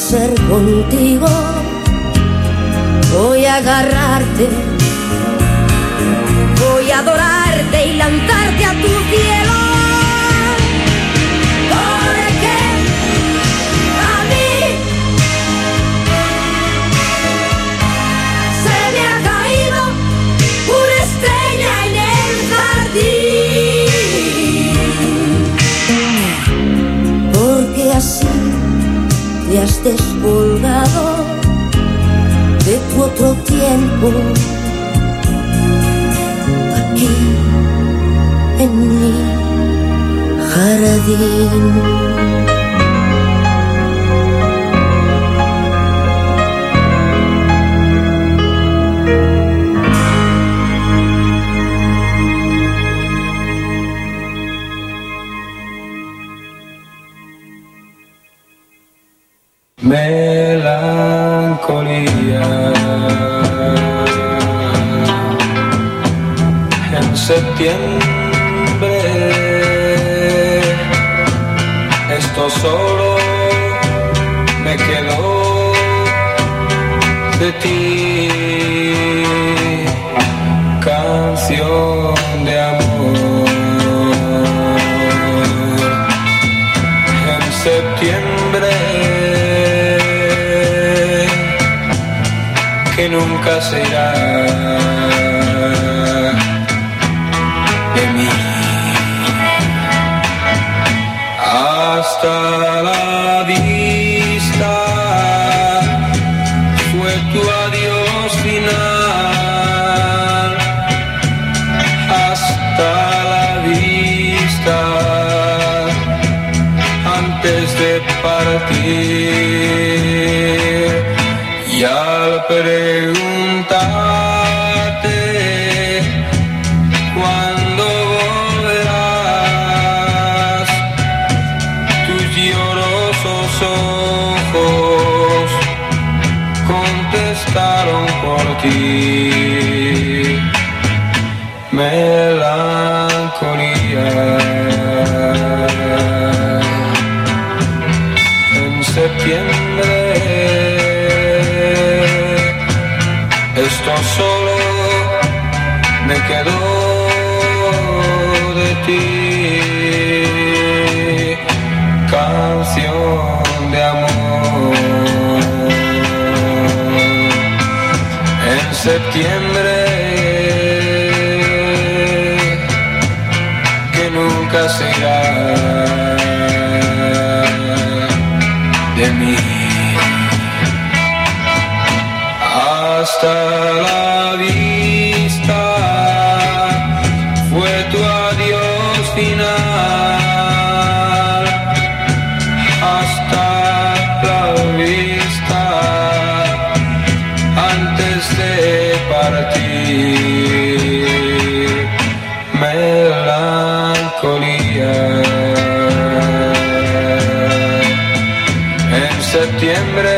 ser contigo, voy a agarrarte, voy a adorarte y lanzarte a tu cielo. Porque a mí se me ha caído una estrella en el jardín. Porque así te has descolgado de tu otro tiempo, aquí en mi jardín. Melancolía en septiembre, esto solo me quedó de ti, canción de amor. En septiembre que nunca se irá de mí. Hasta la vista fue tu adiós final. Hasta la vista antes de partir. Y al preguntarte cuándo volverás, tus llorosos ojos contestaron por ti. Melancolía en septiembre, esto solo me quedó de ti, canción de amor. En septiembre que nunca se irá de mí. Hasta la vista fue tu adiós final. Hasta la vista antes de partir. Melancolía en septiembre.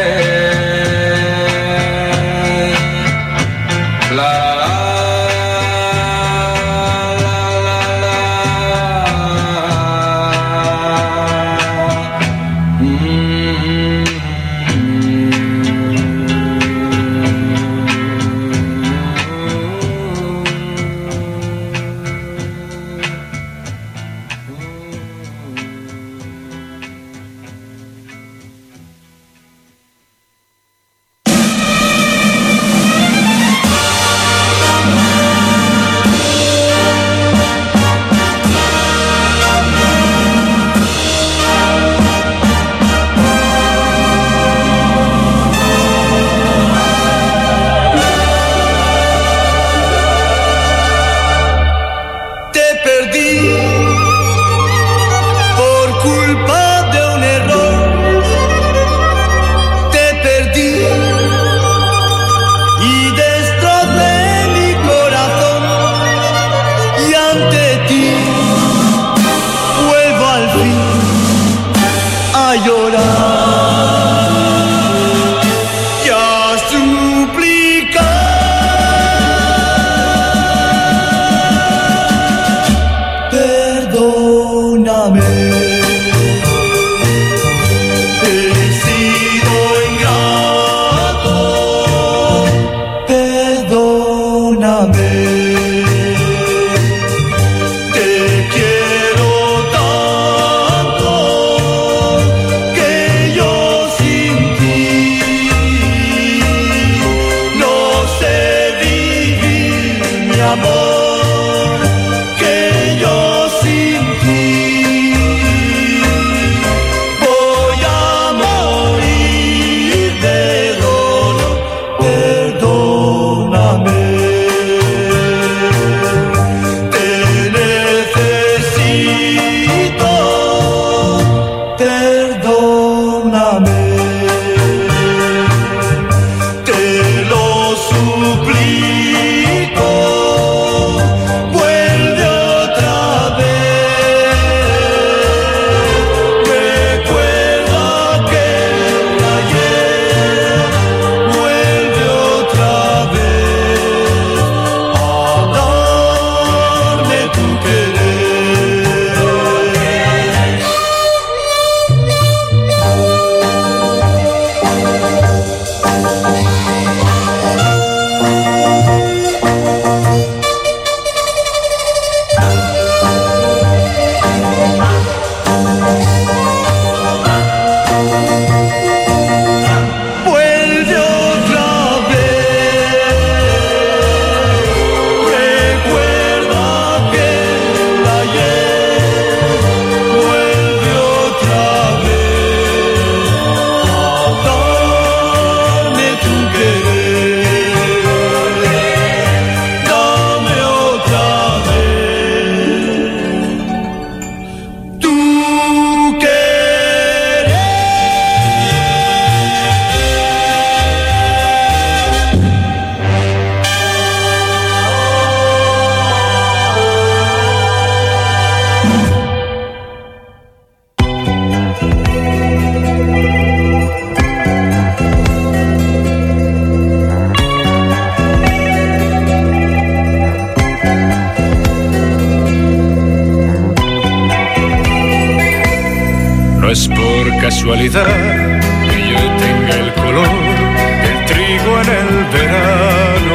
No es por casualidad que yo tenga el color del trigo en el verano.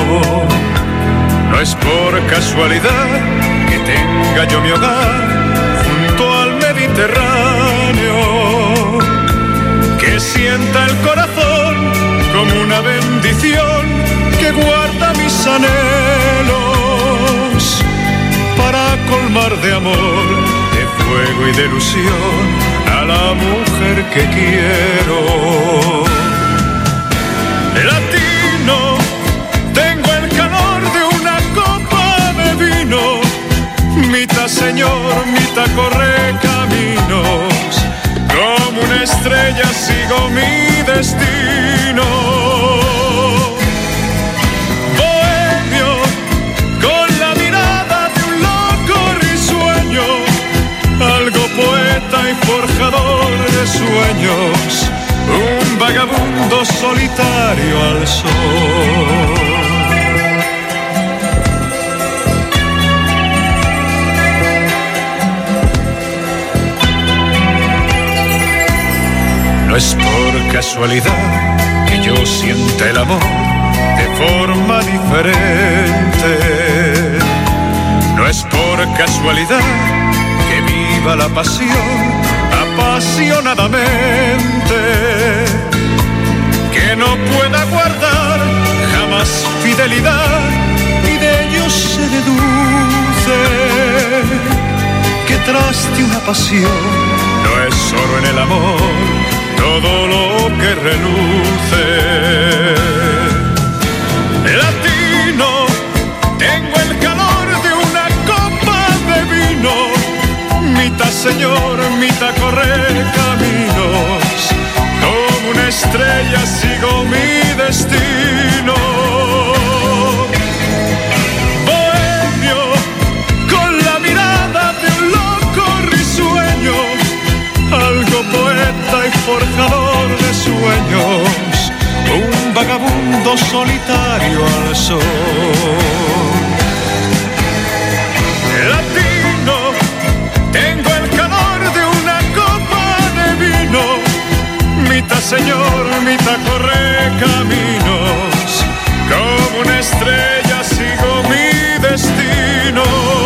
No es por casualidad que tenga yo mi hogar junto al Mediterráneo. Que sienta el corazón como una bendición que guarda mis anhelos para colmar de amor, de fuego y de ilusión a la mujer que quiero. Latino, tengo el calor de una copa de vino, mitad señor, mitad corre caminos, como una estrella sigo mi destino. Bohemio, con la mirada de un loco risueño, algo poeta y forjador de sueños, un vagabundo solitario al sol. No es por casualidad que yo sienta el amor de forma diferente. No es por casualidad que viva la pasión apasionadamente, que no pueda guardar jamás fidelidad y de ello se deduce que tras de una pasión no es solo en el amor todo lo que reluce. Latino, tengo el calor de una copa de vino, mitad señor, mitad correr caminos, como una estrella sigo mi destino. Bohemio, con la mirada de un loco risueño, algo poeta y forjador de sueños, un vagabundo solitario al sol. Latino, tengo el calor de una copa de vino, mitad señor, mitad corre caminos, como una estrella sigo mi destino.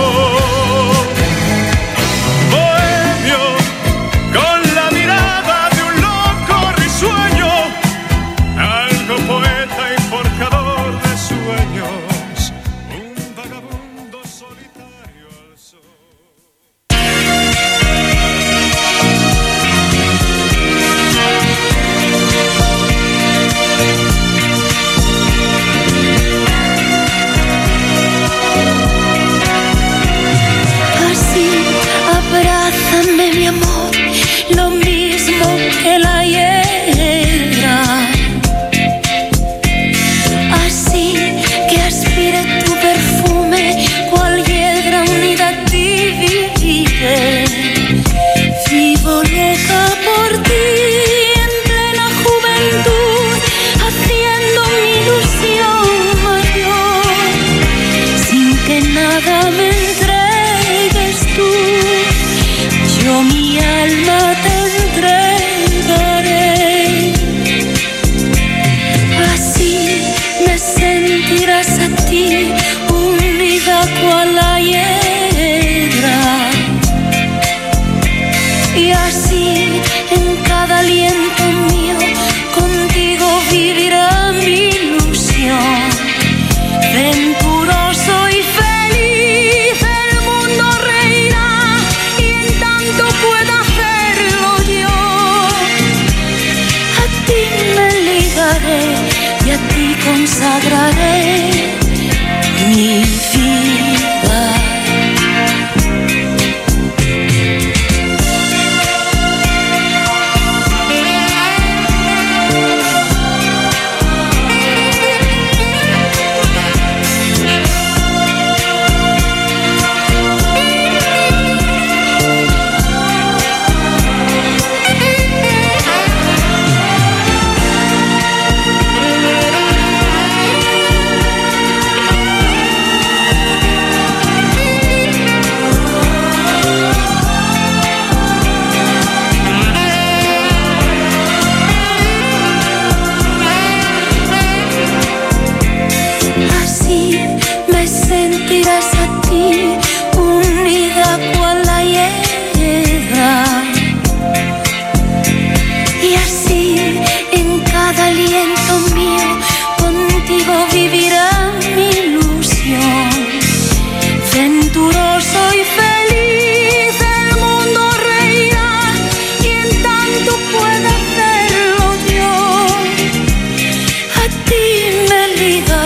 Bohemio, con la mirada de un loco risueño, algo poeta y forjador de sueños, un vagabundo solitario al sol. Así, abrázame mi amor, lo mismo que la hiedra. Así que aspire tu perfume, cual hiedra unida a ti vive. Vivo loca por ti en plena juventud, haciendo mi ilusión mayor, sin que nada me entregues tú. Yo mi alma te entregaré. Así me sentirás a ti, unida cual la hiedra. Y así en cada aliento mío, contigo vivirá mi ilusión. Venturoso y feliz el mundo reirá, y en tanto pueda hacerlo yo, a ti me ligaré y a ti consagraré mi vida.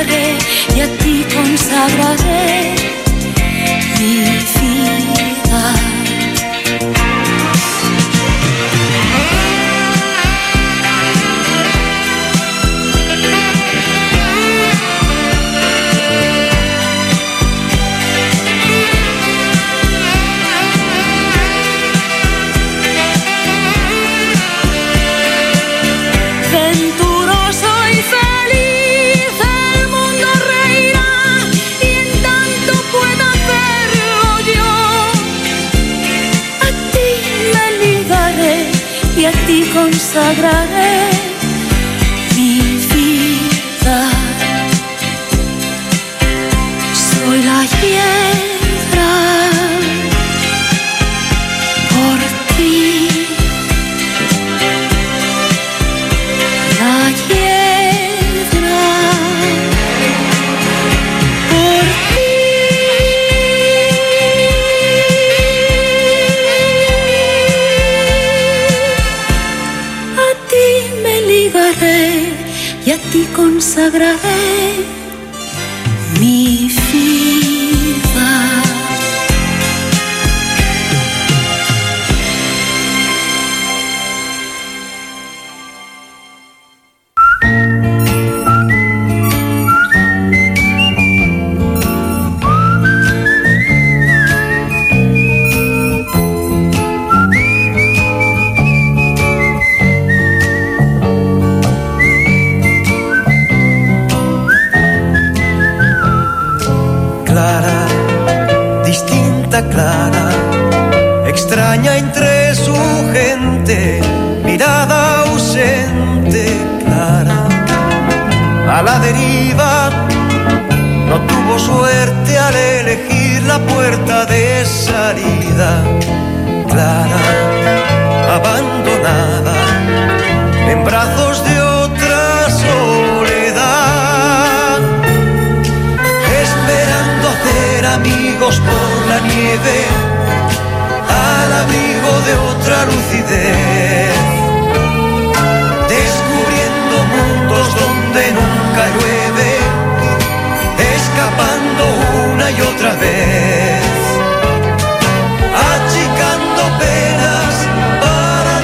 ligaré y a ti consagraré mi vida. Y a ti consagraré mi vida. Soy la hiedra por ti, la hiedra por ti. Y a ti consagraré mi vida. Clara, extraña entre su gente, mirada ausente, Clara, a la deriva, no tuvo suerte al elegir la puerta de salida, Clara, abandonada, en brazos de otra soledad, esperando hacer amigos por la nieve, al abrigo de otra lucidez, descubriendo mundos donde nunca llueve, escapando una y otra vez, achicando penas para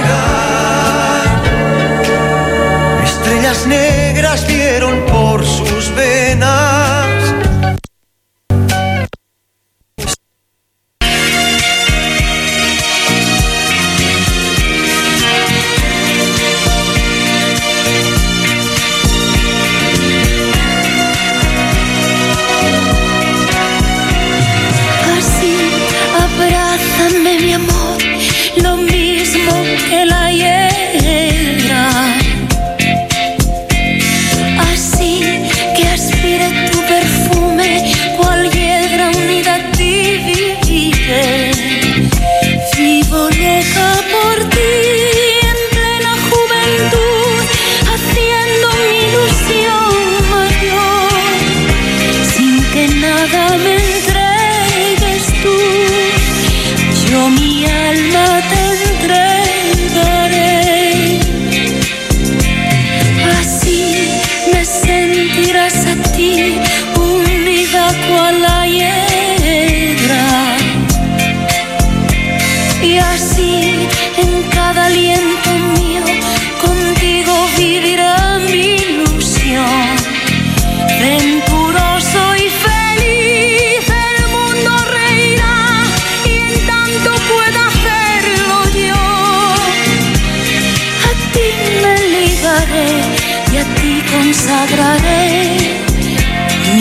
navegar. Estrellas negras vieron por sus venas. consagraré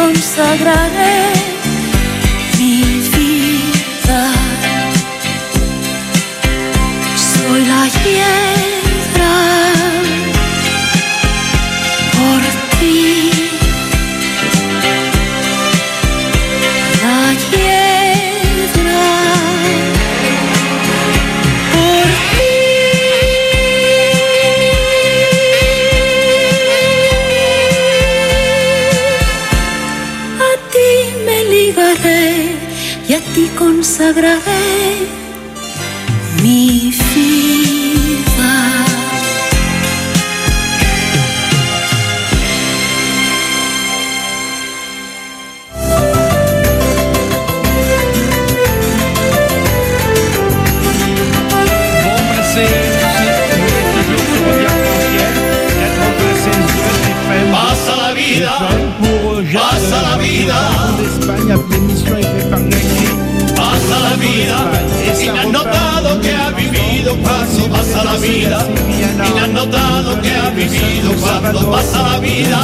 consagraré mi vida. Soy la hiedra por ti, la hiedra por ti. A ti me ligaré y a ti consagraré mi vida. Pasa la vida, pasa la vida, pasa la vida, y no has notado que has vivido cuando pasa la vida, y no has notado que has vivido cuando pasa la vida,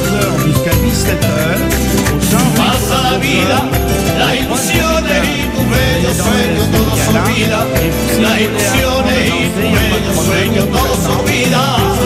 pasa la vida, las ilusiones y tus bellos sueños todo se olvida, las ilusiones y tus bellos sueños todo se olvida.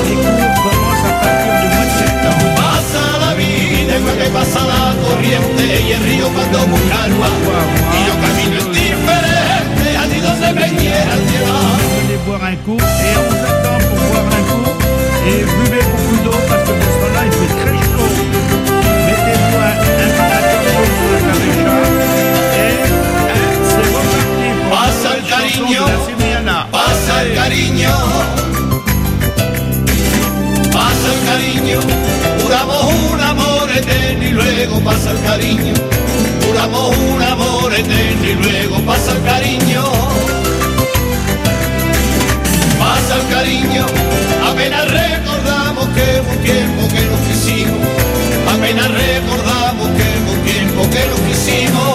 Pasa la vida igual que pasa la corriente y el río cuando busca agua, y yo camino indiferente allí donde me quieran llevar. Venez boire un coup et on vous attend pour boire un coup et buvez beaucoup d'eau parce que pour ce temps-là il fait très chaud. Mettez-vous un attention sur la caméra et c'est reparti pour pasa el cariño, pasa el cariño, pasa el cariño, juramos un amor eterno y luego pasa el cariño, juramos un amor eterno y luego pasa el cariño, pasa el cariño, apenas recordamos que hubo un tiempo que nos quisimos, apenas recordamos que hubo un tiempo que nos quisimos.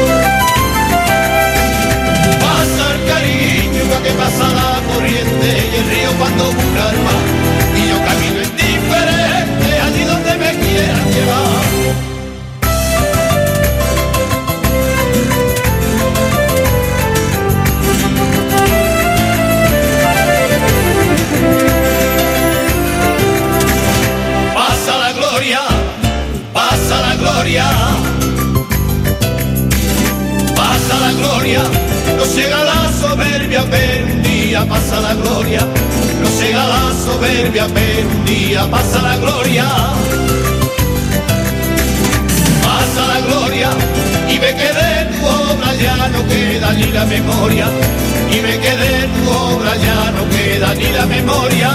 Pasa el cariño igual que pasa la corriente y el río cuando busca el mar, y yo camino indiferente allí donde me quieran llevar. Pasa la gloria, pasa la gloria, pasa la gloria, no llega la soberbia, pero un día pasa la gloria, no llega la soberbia, pero un día pasa la gloria. Pasa la gloria, y ve que de tu obra ya no queda ni la memoria, y ve que de tu obra ya no queda ni la memoria.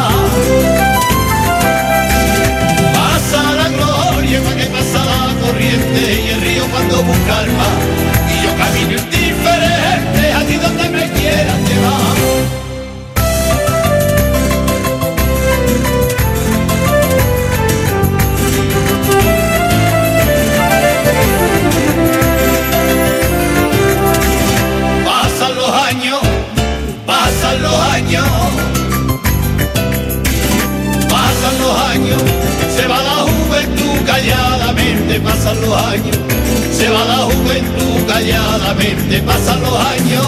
Pasa la gloria, igual que pasa la corriente y el río cuando busca el mar, y yo camino indiferente allí donde me quieran llevar. Pasan los años, pasan los años, pasan los años, se va la juventud calladamente, pasan los años, se va la juventud calladamente, pasan los años,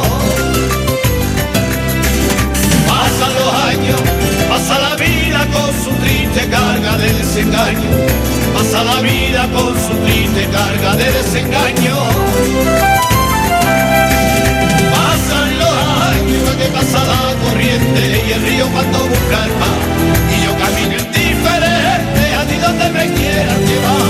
pasan los años, pasa la vida con su triste carga de desengaño, pasa la vida con su triste carga de desengaño. Pasan los años que pasa la corriente y el río cuando busca el mar, y yo camino indiferente allí donde me quieran llevar.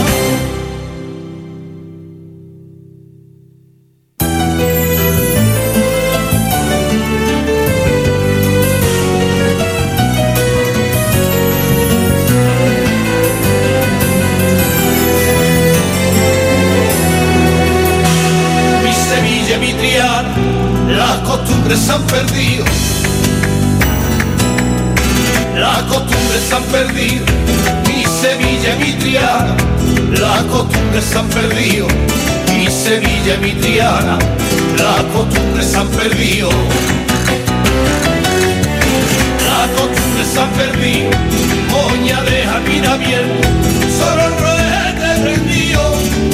Las costumbres se han perdido, las costumbres se han perdido, mi Sevilla, mi Triana, las costumbres se han perdido, mi Sevilla, mi Triana, las costumbres se han perdido, las costumbres se han perdido, moña de jardín abierto, solo el roete prendido,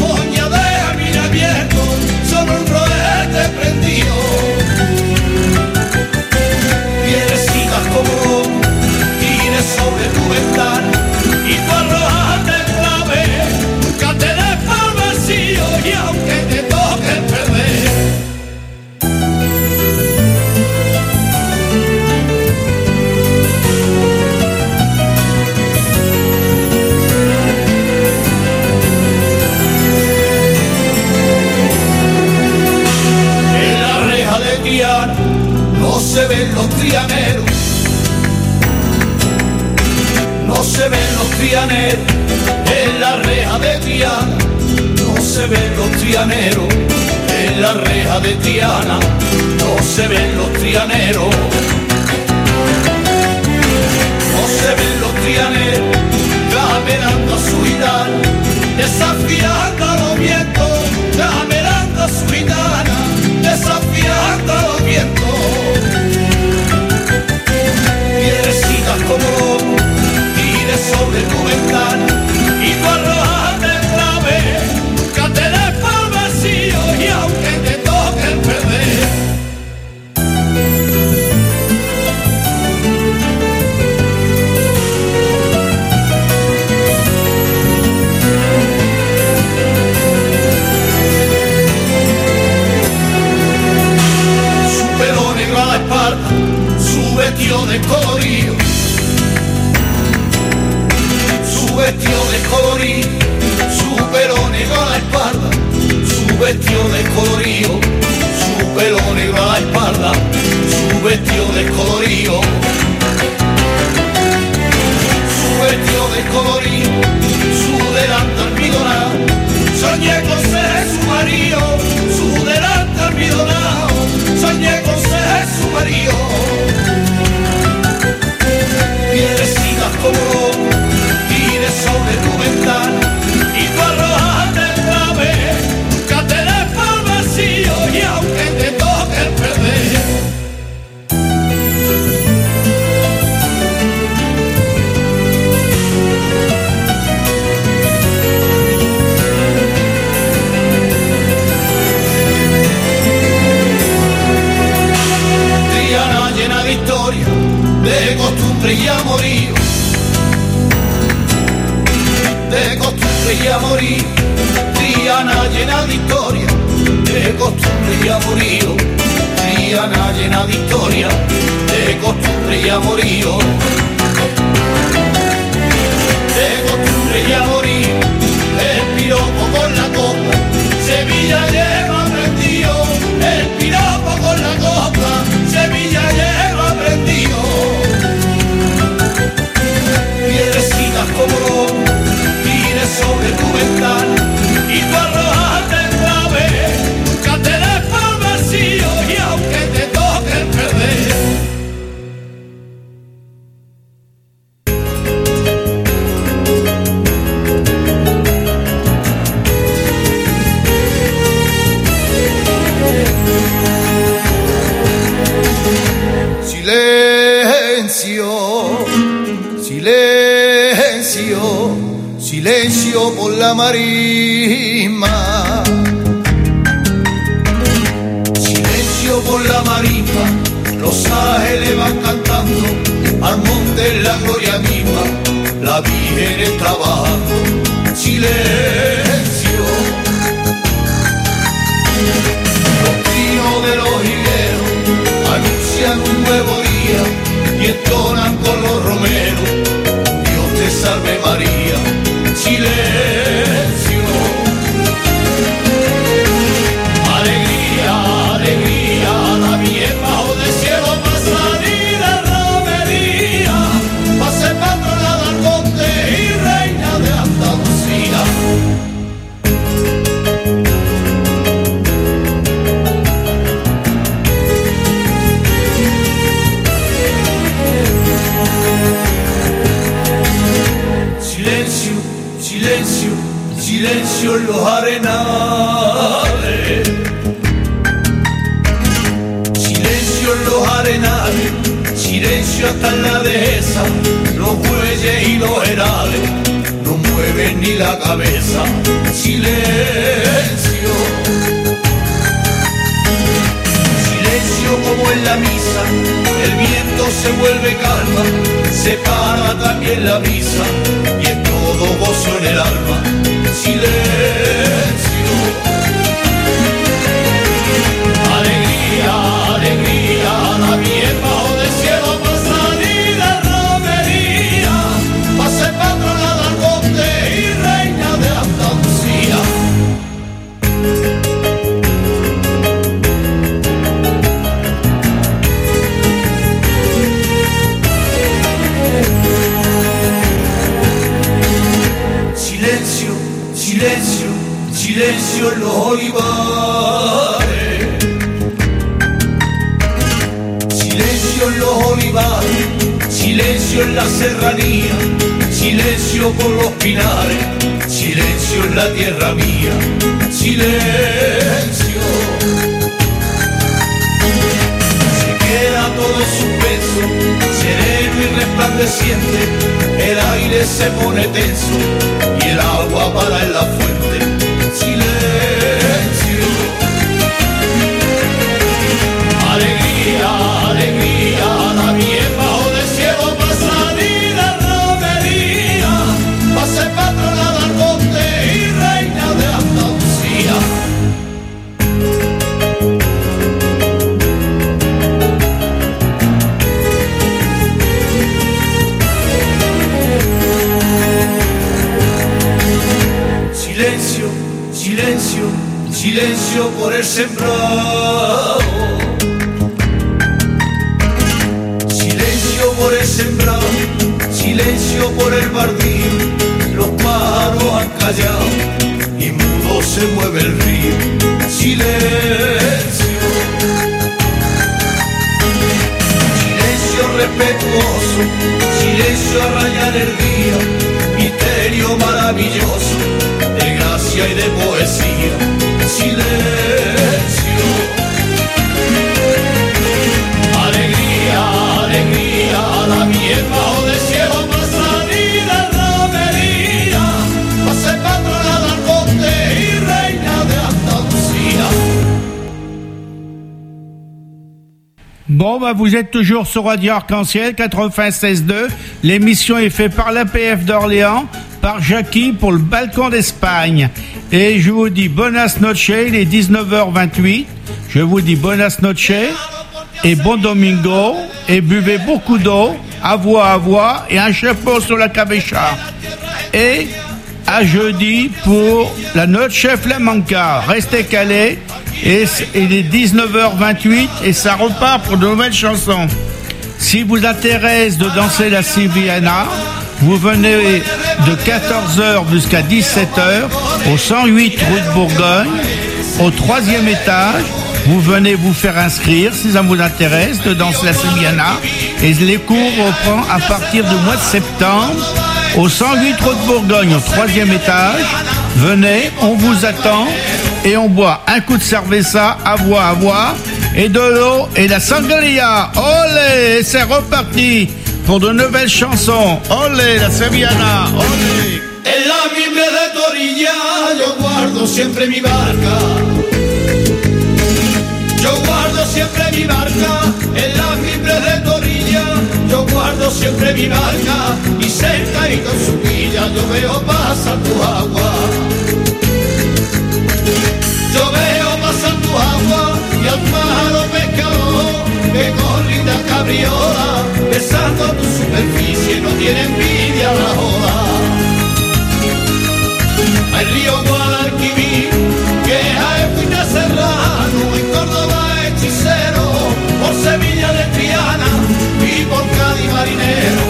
no se ven los trianeros, no se ven los trianeros en la reja de Triana, no se ven los trianeros en la reja de Triana, no se ven los trianeros, no se ven los trianeros caminando a su gitana, desafiando a los vientos, caminando a su gitana, desafiando a los vientos. Piedrecitas como lobo, tire sobre tu ventana y tú arrojas de clave, nunca te des por vacío y aunque te toque el perder. Su vestido de colorío, su vestido de colorío, su pelo negro a la espalda, su vestido de colorío, su pelo negro a la espalda, su vestido de colorío, su vestido de colorío, su delantal midonado, soñé con ser su marido, su delantal midonado, soñé con ser su marido. Piedrecitas como lobo, tire sobre tu ventana y tú arrojas del clave, nunca te des por vacío y aunque te toque el perder. Triana llena de historia, de costumbre y amorío, de costumbre y amorío, Triana llena de historia, de costumbre y amorío, Triana llena de historia, de costumbre y amorío, de costumbre y amorío, el piropo con la copa, Sevilla lleva prendido, el piropo con la copa, Sevilla lleva prendido. Piedrecitas como lobo, tire sobre tu ventana y tú arrojas del clave, nunca te des por vacío y aunque te toque el perder. Silencio, silencio, silencio por la marisma, silencio por la marisma, los ángeles van cantando al monte la gloria misma, la Virgen está bajando. Silencio, los trinos de los higueros anuncian un nuevo día y entonan con los romeros, Dios te salve María. Silencio, alegría, alegría, la bien bajo del cielo para salir de romería, para ser patrona del monte y reina de Andalucía. Silencio, silencio, silencio en los arenales, silencio en los arenales, silencio hasta en la dehesa, los bueyes y los herales no mueven ni la cabeza. Silencio, silencio como en la misa, el viento se vuelve calma, se para también la misa y es todo gozo en el alma. Silencio, alegría, alegría, la bien bajo del cielo para salir de romería, para ser patrona del monte y reina de Andalucía. silencio en los olivares, silencio en la serranía, silencio por los pinares, silencio en la tierra mía, silencio. Se queda todo en suspenso, sereno y resplandeciente, el aire se pone tenso y el agua para en la fuente, silencio. Alegría, alegría, la miel bajo del cielo para salir de romería, para ser patrona del monte y reina de Andalucía. Silencio, silencio, silencio por el sembrado. Silencio por el sembrado, silencio por el bardío. Los pájaros han callado y mudo se mueve el río. Silencio. Silencio respetuoso, silencio a rayar el día. Misterio maravilloso de gracia y de poesía. Silencio. Alegría, alegría, la miel bajo del cielo para salir de romería, para ser patrona del monte y reina de Andalucía. Bon, bah, vous êtes toujours sur Radio Arc-en-Ciel quatre-vingt-seize deux. L'émission est faite par l'A P F d'Orléans, par Jackie pour le Balcon d'Espagne. Et je vous dis buenas noches, il est dix-neuf heures vingt-huit. Je vous dis buenas noches et bon domingo. Et buvez beaucoup d'eau, à voix à voix et un chapeau sur la cabeza. Et à jeudi pour la Noche Flamenca. Restez calés. Et il est dix-neuf heures vingt-huit et ça repart pour de nouvelles chansons. Si vous intéresse de danser la Sevillana, vous venez de quatorze heures jusqu'à dix-sept heures au cent huit rue de Bourgogne, au troisième étage. Vous venez vous faire inscrire si ça vous intéresse de danser la Sevillana. Et les cours reprennent à partir du mois de septembre au cent huit rue de Bourgogne, au troisième étage. Venez, on vous attend et on boit un coup de cerveza à voix à voix et de l'eau et la sangria. Olé, et c'est reparti pour de nouvelles chansons. Olé, la Sevillana, olé. En la mimbre de Torilla yo guardo siempre mi barca. Yo guardo siempre mi barca. En la mimbre de Torilla yo guardo siempre mi barca. Y cerca y con su quilla yo veo pasar tu agua. Yo veo pasar tu agua y al pájaro pescador que con linda cabriola besando tu superficie no tiene envidia la ola. Al río Guadalquivir que es Jaén Serrano, en Córdoba hechicero, por Sevilla de Triana y por Cádiz marinero.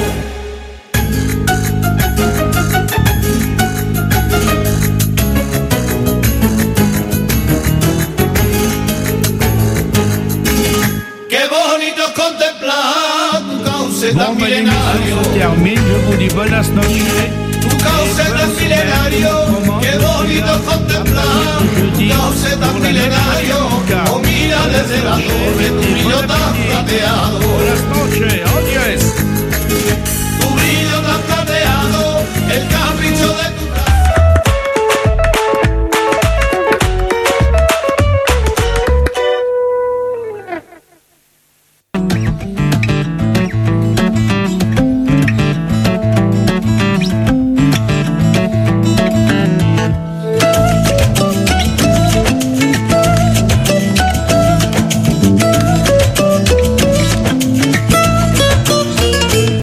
Contemplar tu cauce tan milenario. Termine, je vous dis buenas noches. Tu cauce tan milenario, qué bonito contemplar tu cauce tan milenario. O mira desde la torre tu brillo tan plateado. Buenas noches.